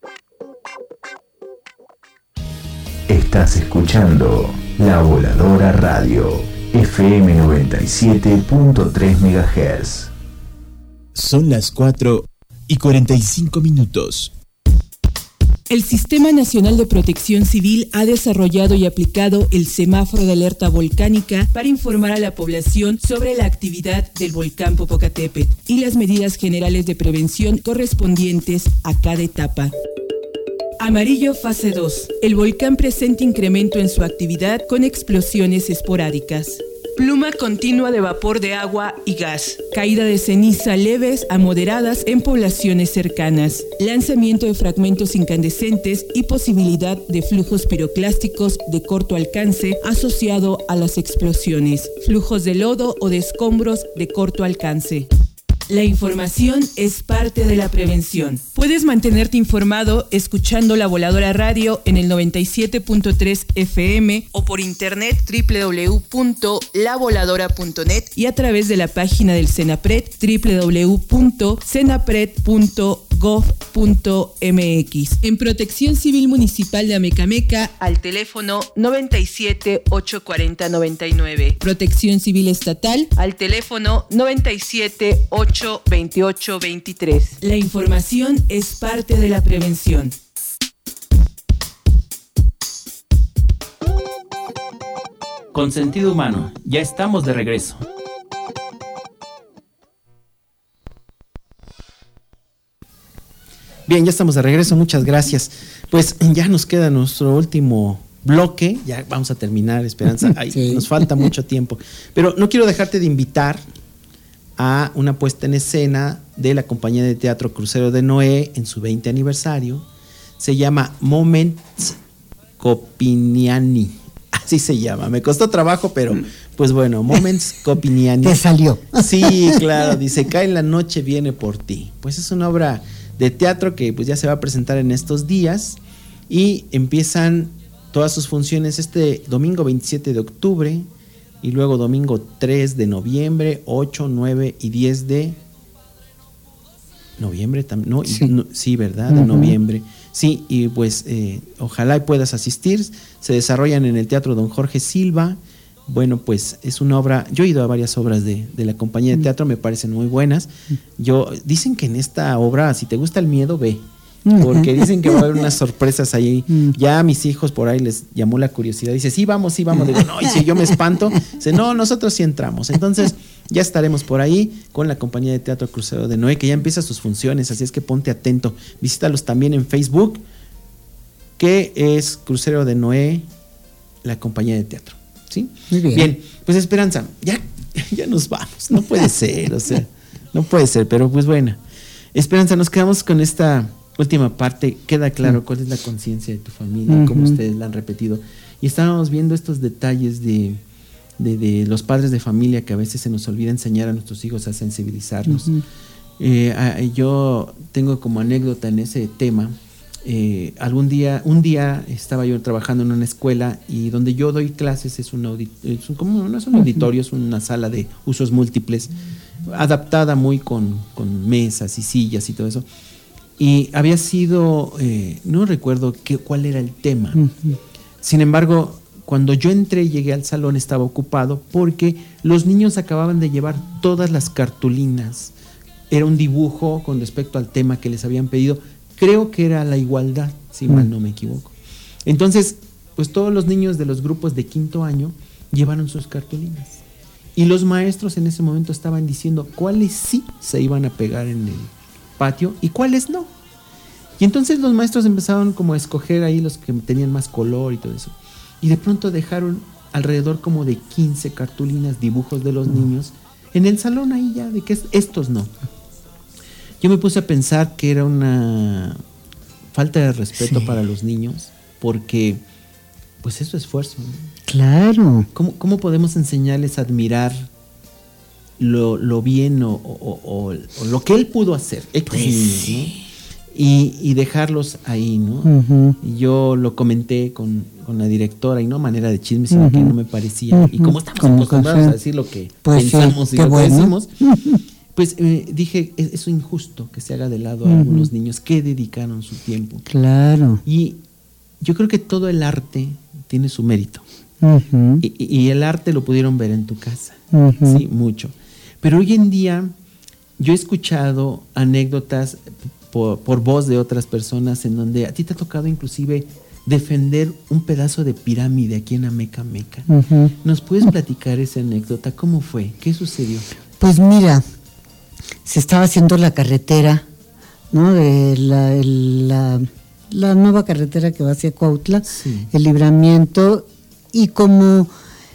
Estás escuchando La Voladora Radio, F M noventa y siete punto tres megahertz. Son las cuatro y cuarenta y cinco minutos. El Sistema Nacional de Protección Civil ha desarrollado y aplicado el semáforo de alerta volcánica para informar a la población sobre la actividad del volcán Popocatépetl y las medidas generales de prevención correspondientes a cada etapa. Amarillo fase dos. El volcán presenta incremento en su actividad con explosiones esporádicas. Pluma continua de vapor de agua y gas. Caída de ceniza leves a moderadas en poblaciones cercanas. Lanzamiento de fragmentos incandescentes y posibilidad de flujos piroclásticos de corto alcance asociado a las explosiones. Flujos de lodo o de escombros de corto alcance. La información es parte de la prevención. Puedes mantenerte informado escuchando La Voladora Radio en el noventa y siete punto tres F M o por internet doble u doble u doble u punto la voladora punto net y a través de la página del CENAPRED doble u doble u doble u punto cenapred punto gov punto m x. En Protección Civil Municipal de Amecameca al teléfono noventa y siete, ochocientos cuarenta, noventa y nueve. Protección Civil Estatal al teléfono noventa y siete, ochocientos veintiocho, veintitrés. La información es parte de la prevención. Con sentido humano, ya estamos de regreso. Bien, ya estamos de regreso, muchas gracias. Pues ya nos queda nuestro último bloque, ya vamos a terminar, Esperanza. Ay, sí. Nos falta mucho tiempo, pero no quiero dejarte de invitar a una puesta en escena de la compañía de teatro Crucero de Noé en su veinte aniversario. Se llama Moments Copiniani, así se llama. Me costó trabajo, pero pues bueno, Moments Copiniani. Te salió. Sí, claro, dice, cae la noche, viene por ti. Pues es una obra de teatro que pues ya se va a presentar en estos días y empiezan todas sus funciones este domingo veintisiete de octubre y luego domingo tres de noviembre, ocho, nueve y diez de noviembre también, no, sí. no, sí, ¿verdad? De uh-huh. noviembre. Sí, y pues eh, ojalá y puedas asistir. Se desarrollan en el Teatro Don Jorge Silva. Bueno, pues es una obra, yo he ido a varias obras de, de la compañía de teatro, me parecen muy buenas. Yo, dicen que en esta obra, si te gusta el miedo, ve, porque dicen que va a haber unas sorpresas ahí. Ya a mis hijos por ahí les llamó la curiosidad, dice, sí, vamos, sí, vamos. Digo, no, y si yo me espanto, dice, no, nosotros sí entramos. Entonces, ya estaremos por ahí con la compañía de teatro Crucero de Noé, que ya empieza sus funciones, así es que ponte atento. Visítalos también en Facebook, que es Crucero de Noé, la compañía de teatro. ¿Sí? Muy bien. Bien, pues Esperanza, ya, ya nos vamos, no puede ser, o sea, no puede ser, pero pues bueno. Esperanza, nos quedamos con esta última parte, queda claro sí. cuál es la conciencia de tu familia, uh-huh. como ustedes la han repetido, y estábamos viendo estos detalles de, de, de los padres de familia que a veces se nos olvida enseñar a nuestros hijos a sensibilizarnos. Uh-huh. eh, a, yo tengo como anécdota en ese tema. Eh, algún día, un día estaba yo trabajando en una escuela y donde yo doy clases es un, audit- es un como no es un auditorio, es una sala de usos múltiples, adaptada muy con, con mesas y sillas y todo eso. Y había sido, eh, no recuerdo qué, cuál era el tema. Uh-huh. Sin embargo, cuando yo entré y llegué al salón estaba ocupado porque los niños acababan de llevar todas las cartulinas. Era un dibujo con respecto al tema que les habían pedido. Creo que era la igualdad, si mal no me equivoco. Entonces, pues todos los niños de los grupos de quinto año llevaron sus cartulinas. Y los maestros en ese momento estaban diciendo cuáles sí se iban a pegar en el patio y cuáles no. Y entonces los maestros empezaron como a escoger ahí los que tenían más color y todo eso. Y de pronto dejaron alrededor como de quince cartulinas, dibujos de los niños, en el salón ahí ya, de que estos no. Yo me puse a pensar que era una falta de respeto sí. para los niños, porque pues es su esfuerzo, ¿no? Claro. ¿Cómo, cómo podemos enseñarles a admirar lo, lo bien o, o, o, o lo que él pudo hacer? X pues niños, sí. ¿no? Y, y dejarlos ahí, ¿no? Uh-huh. Y yo lo comenté con, con la directora, y no manera de chisme, sino uh-huh. que no me parecía. Uh-huh. Y como estamos como acostumbrados a decir lo que pues pensamos sí, y lo bueno. que decimos, pues eh, dije, es, es injusto que se haga de lado a uh-huh. algunos niños que dedicaron su tiempo. Claro. Y yo creo que todo el arte tiene su mérito. Uh-huh. Y, y el arte lo pudieron ver en tu casa, uh-huh. sí, mucho. Pero hoy en día yo he escuchado anécdotas por, por voz de otras personas en donde a ti te ha tocado inclusive defender un pedazo de pirámide aquí en Amecameca. Uh-huh. ¿Nos puedes platicar esa anécdota? ¿Cómo fue? ¿Qué sucedió? Pues mira, se estaba haciendo la carretera, ¿no? De la, el, la, la nueva carretera que va hacia Cuautla, Sí. el Libramiento, y como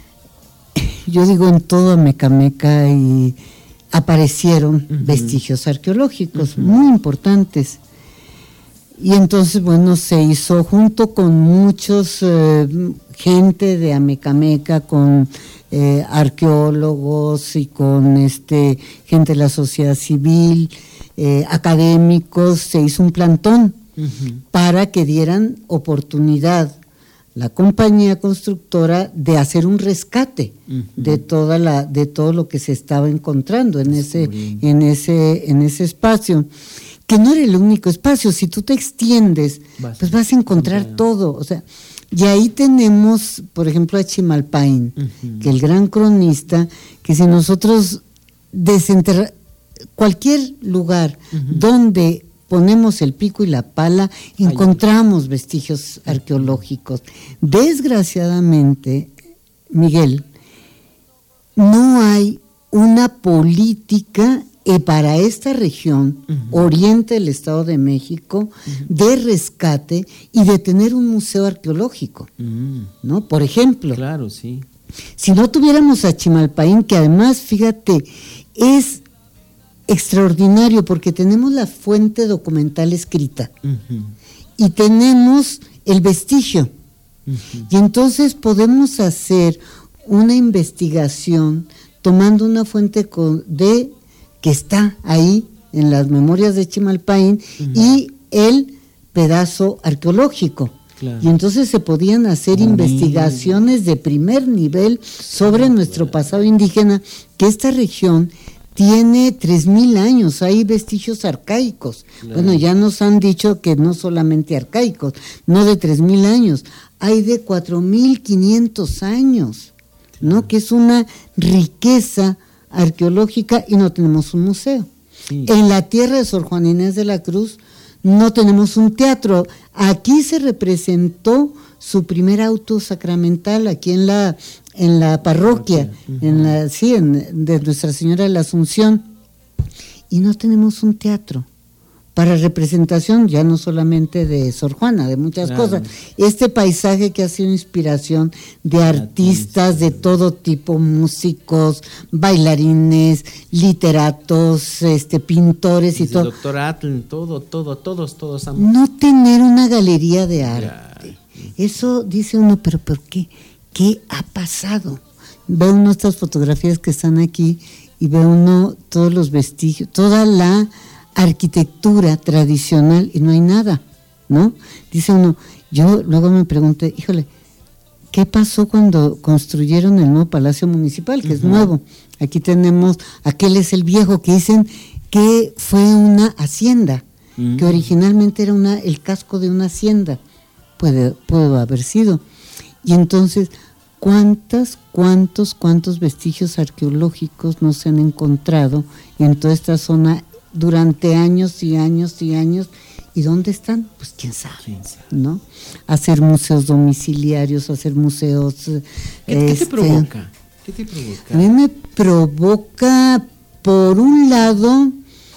yo digo en todo Amecameca, y aparecieron Ujú. vestigios arqueológicos Ujú. muy importantes. Y entonces, bueno, se hizo junto con muchos, eh, gente de Amecameca, con eh, arqueólogos y con este gente de la sociedad civil, eh, académicos, se hizo un plantón Ujú. para que dieran oportunidad la compañía constructora de hacer un rescate Ujú. de toda la de todo lo que se estaba encontrando en ese Descubriendo. en ese en ese espacio, que no era el único espacio. Si tú te extiendes, Vas pues vas a encontrar encontrar. todo, o sea, y ahí tenemos, por ejemplo, a Chimalpaín, Ujú. que el gran cronista, que si nosotros desenterrar cualquier lugar Ujú. donde ponemos el pico y la pala, encontramos vestigios arqueológicos. Desgraciadamente, Miguel, no hay una política eh, para esta región, Ujú. oriente del Estado de México, de rescate y de tener un museo arqueológico, Mm, ¿no? Por ejemplo, claro, sí. si no tuviéramos a Chimalpaín, que además, fíjate, es extraordinario porque tenemos la fuente documental escrita Ujú. y tenemos el vestigio. Ujú. Y entonces podemos hacer una investigación tomando una fuente co- de que está ahí en las memorias de Chimalpaín Ujú. y el pedazo arqueológico. Claro. Y entonces se podían hacer Bonito. investigaciones de primer nivel sobre nuestro pasado indígena, que esta región tiene tres mil años, hay vestigios arcaicos. Claro. Bueno, ya nos han dicho que no solamente arcaicos, no de tres mil años, hay de cuatro mil quinientos años, ¿no? Que es una riqueza arqueológica y no tenemos un museo. Sí. En la tierra de Sor Juana Inés de la Cruz no tenemos un teatro. Aquí se representó su primer auto sacramental, aquí en la en la parroquia, Ujú. en la sí, en, de Nuestra Señora de la Asunción, y no tenemos un teatro para representación ya no solamente de Sor Juana, de muchas Claro. cosas. Este paisaje que ha sido inspiración de artistas de todo tipo, músicos, bailarines, literatos, este pintores y Desde todo. Doctor Atl, todo, todo, todos, todos. han- No tener una galería de arte. Eso dice uno, pero ¿por qué? ¿Qué ha pasado? Ve uno estas fotografías que están aquí y ve uno todos los vestigios, toda la arquitectura tradicional y no hay nada, ¿no? Dice uno, yo luego me pregunté, híjole, ¿qué pasó cuando construyeron el nuevo Palacio Municipal, que es Ujú. nuevo? Aquí tenemos, aquel es el viejo, que dicen que fue una hacienda, Mm. que originalmente era una el casco de una hacienda, puede, puede haber sido. Y entonces, ¿cuántas, cuántos, cuántos vestigios arqueológicos no se han encontrado en toda esta zona durante años y años y años? ¿Y dónde están? Pues quién sabe, ¿Quién sabe? ¿no? Hacer museos domiciliarios, hacer museos... eh, ¿Qué, qué te este, provoca? ¿Qué te provoca? A mí me provoca, por un lado,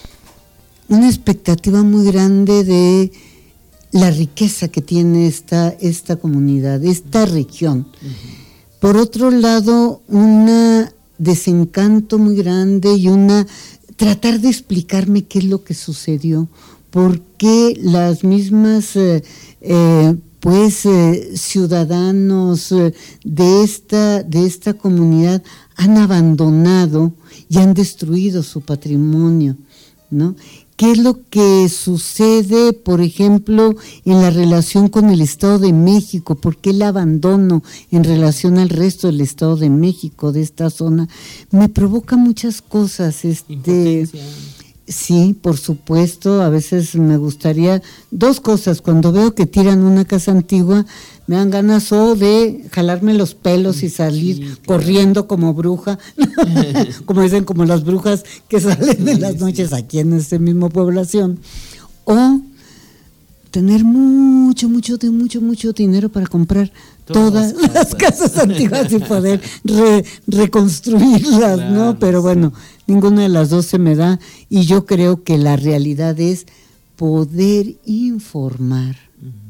una expectativa muy grande de la riqueza que tiene esta, esta comunidad, esta región. Por otro lado, un desencanto muy grande y una tratar de explicarme qué es lo que sucedió, por qué las mismas eh, eh, pues eh, ciudadanos eh, de esta de esta comunidad han abandonado y han destruido su patrimonio, ¿no? ¿Qué es lo que sucede, por ejemplo, en la relación con el Estado de México? ¿Por qué el abandono en relación al resto del Estado de México, de esta zona? Me provoca muchas cosas. Este, Impotencia. sí, por supuesto, a veces me gustaría, dos cosas, cuando veo que tiran una casa antigua, me dan ganas o de jalarme los pelos y salir Sí, claro. corriendo como bruja, como dicen, como las brujas que salen de las noches aquí en esta misma población, o tener mucho, mucho, de mucho, mucho dinero para comprar Todas todas, las casas antiguas y poder re- reconstruirlas, Claro, ¿no? Pero sí. bueno, ninguna de las dos se me da y yo creo que la realidad es poder informar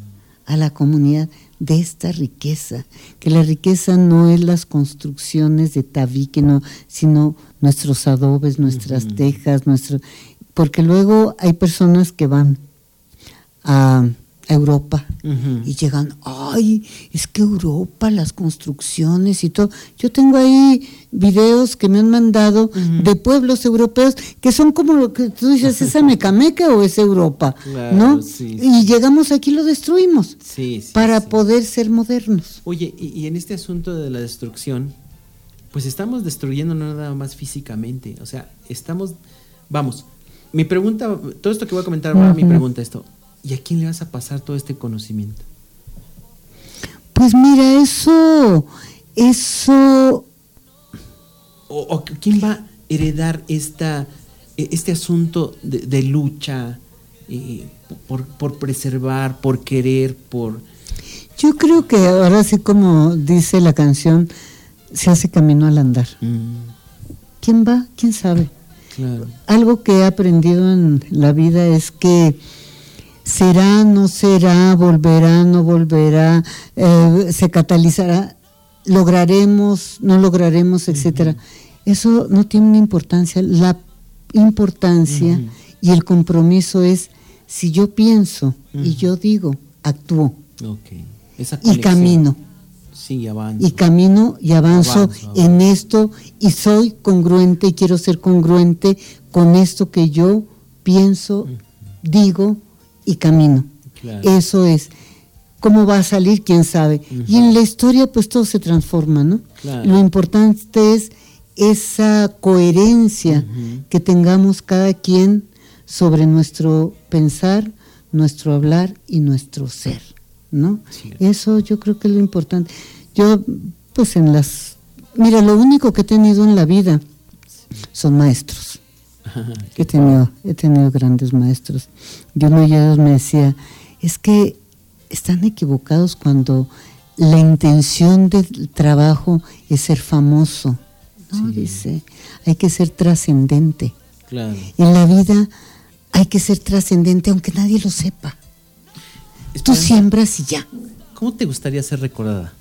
a la comunidad de esta riqueza, que la riqueza no es las construcciones de tabique, no, sino nuestros adobes, nuestras uh-huh. tejas, nuestro, porque luego hay personas que van a Europa uh-huh. y llegan, ay, es que Europa, las construcciones y todo. Yo tengo ahí videos que me han mandado uh-huh. de pueblos europeos que son como lo que tú dices, ¿es Amecameca o es Europa? Claro, ¿no? Sí, sí. Y llegamos aquí y lo destruimos sí, sí, para sí. poder ser modernos. Oye, y, y en este asunto de la destrucción, pues estamos destruyendo no nada más físicamente, o sea, estamos, vamos, mi pregunta, todo esto que voy a comentar ahora, uh-huh. mi pregunta esto, ¿y a quién le vas a pasar todo este conocimiento? Pues mira, eso, eso... ¿O, o quién va a heredar esta, este asunto de, de lucha eh, por, por preservar, por querer, por... Yo creo que ahora sí, como dice la canción, se hace camino al andar. Mm. ¿Quién va? ¿Quién sabe? Claro. Algo que he aprendido en la vida es que será, no será, volverá, no volverá, eh, se catalizará, lograremos, no lograremos, etcétera. Uh-huh. Eso no tiene una importancia. La importancia uh-huh. y el compromiso es, si yo pienso uh-huh. y yo digo, actúo. Okay. Esa y camino. Sí, avanzo. Y camino y avanzo, avanzo, avanzo en esto y soy congruente y quiero ser congruente con esto que yo pienso, uh-huh. digo y camino. Claro. Eso es. ¿Cómo va a salir? ¿Quién sabe? Uh-huh. Y en la historia pues todo se transforma, ¿no? Claro. Lo importante es esa coherencia uh-huh. que tengamos cada quien sobre nuestro pensar, nuestro hablar y nuestro ser, ¿no? Sí. Eso yo creo que es lo importante. Yo pues en las... Mira, lo único que he tenido en la vida son maestros. He tenido, he tenido grandes maestros. Y uno de ellos me decía, es que están equivocados cuando la intención del trabajo es ser famoso. No, sí. Dice, hay que ser trascendente. Claro. En la vida hay que ser trascendente aunque nadie lo sepa. Esperando. Tú siembras y ya. ¿Cómo te gustaría ser recordada?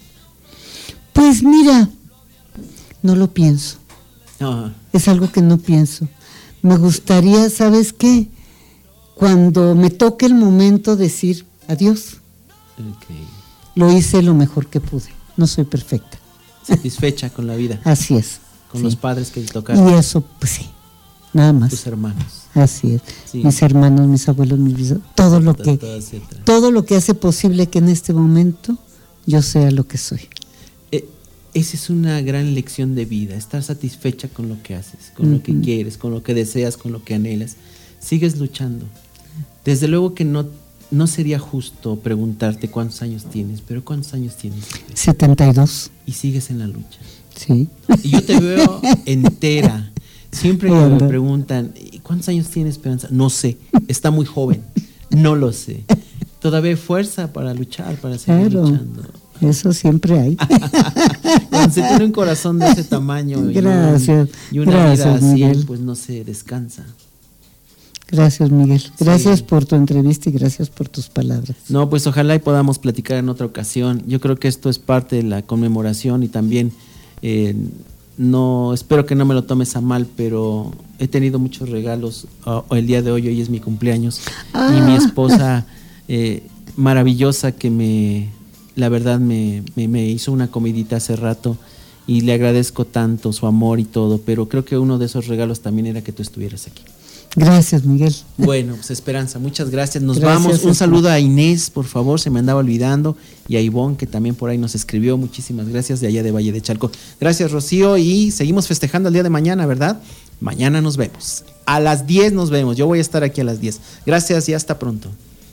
Pues mira, no lo pienso. Ah. Es algo que no pienso. Me gustaría, ¿sabes qué? Cuando me toque el momento decir adiós. Okay. Lo hice lo mejor que pude. No soy perfecta. Satisfecha con la vida. Así es. Con sí. los padres que te tocaron. Y eso, pues sí. Nada más. Tus hermanos. Así es. Sí. Mis hermanos, mis abuelos, mis bisagros, todo lo que todo lo que hace posible que en este momento yo sea lo que soy. Eh, esa es una gran lección de vida, estar satisfecha con lo que haces, con uh-huh. lo que quieres, con lo que deseas, con lo que anhelas. Sigues luchando. Desde luego que no, no sería justo preguntarte cuántos años tienes, pero ¿cuántos años tienes? setenta y dos. Y sigues en la lucha. Sí. Y yo te veo entera. Siempre que me preguntan, ¿cuántos años tiene Esperanza? No sé, está muy joven, no lo sé. Todavía hay fuerza para luchar, para seguir claro, luchando. Eso siempre hay. Cuando se tiene un corazón de ese tamaño gracias, y, un, y una gracias, vida así, Miguel. Pues no se descansa. Gracias, Miguel. Gracias sí. por tu entrevista y gracias por tus palabras. No, pues ojalá y podamos platicar en otra ocasión. Yo creo que esto es parte de la conmemoración y también... Eh, no, espero que no me lo tomes a mal, pero he tenido muchos regalos. Uh, el día de hoy, hoy es mi cumpleaños ah. y mi esposa eh, maravillosa que me, la verdad me, me, me hizo una comidita hace rato y le agradezco tanto su amor y todo, pero creo que uno de esos regalos también era que tú estuvieras aquí. Gracias, Miguel. Bueno, pues Esperanza, muchas gracias. Nos gracias, vamos. Un Esper- saludo a Inés, por favor, se me andaba olvidando, y a Ivonne, que también por ahí nos escribió. Muchísimas gracias, de allá de Valle de Chalco. Gracias, Rocío, y seguimos festejando el día de mañana, ¿verdad? Mañana nos vemos. A las diez nos vemos. Yo voy a estar aquí a las diez. Gracias y hasta pronto.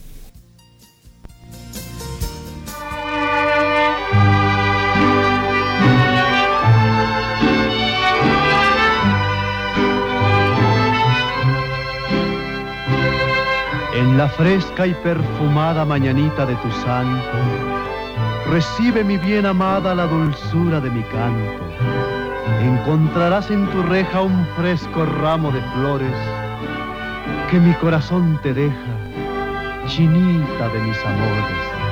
En la fresca y perfumada mañanita de tu santo, recibe mi bien amada la dulzura de mi canto. Encontrarás en tu reja un fresco ramo de flores que mi corazón te deja, chinita de mis amores.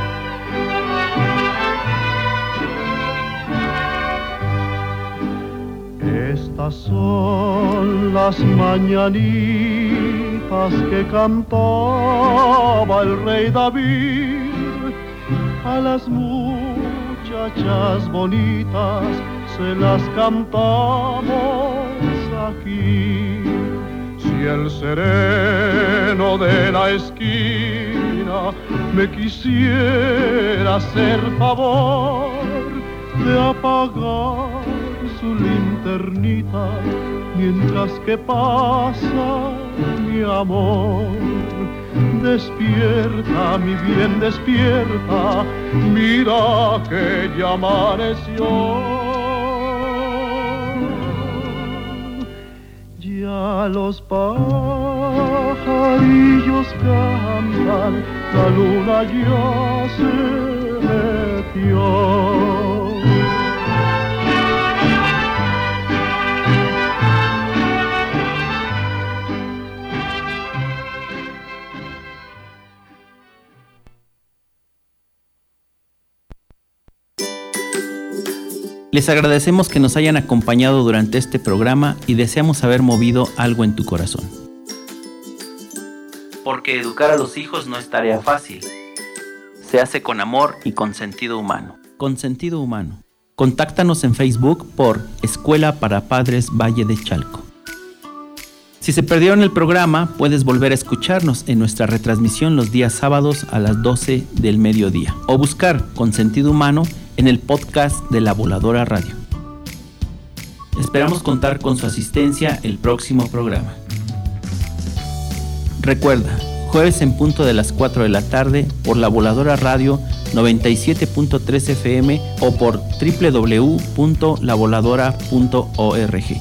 Estas son las mañanitas que cantaba el rey David a las muchachas bonitas, se las cantamos aquí. Si el sereno de la esquina me quisiera hacer favor de apagar su linternita mientras que pasa mi amor, despierta, mi bien, despierta, mira que ya amaneció. Ya los pajarillos cantan, la luna ya se metió. Les agradecemos que nos hayan acompañado durante este programa y deseamos haber movido algo en tu corazón. Porque educar a los hijos no es tarea fácil. Se hace con amor y con sentido humano. Con sentido humano. Contáctanos en Facebook por Escuela para Padres Valle de Chalco. Si se perdieron el programa, puedes volver a escucharnos en nuestra retransmisión los días sábados a las doce del mediodía o buscar Con Sentido Humano en el podcast de La Voladora Radio. Esperamos contar con su asistencia el próximo programa. Recuerda, jueves en punto de las cuatro de la tarde por La Voladora Radio noventa y siete punto tres F M o por doble u doble u doble u punto la voladora punto org.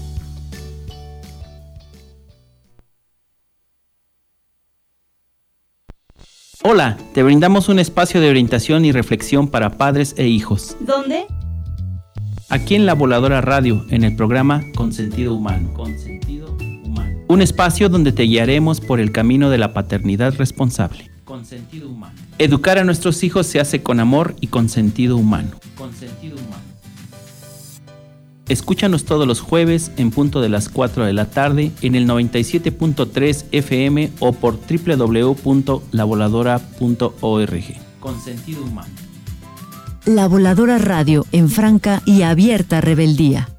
Hola, te brindamos un espacio de orientación y reflexión para padres e hijos. ¿Dónde? Aquí en La Voladora Radio, en el programa Con Sentido Humano. Con Sentido Humano. Un espacio donde te guiaremos por el camino de la paternidad responsable. Con Sentido Humano. Educar a nuestros hijos se hace con amor y con sentido humano. Con Sentido Humano. Escúchanos todos los jueves en punto de las cuatro de la tarde en el noventa y siete punto tres F M o por doble u doble u doble u punto la voladora punto org. Con sentido humano. La Voladora Radio en franca y abierta rebeldía.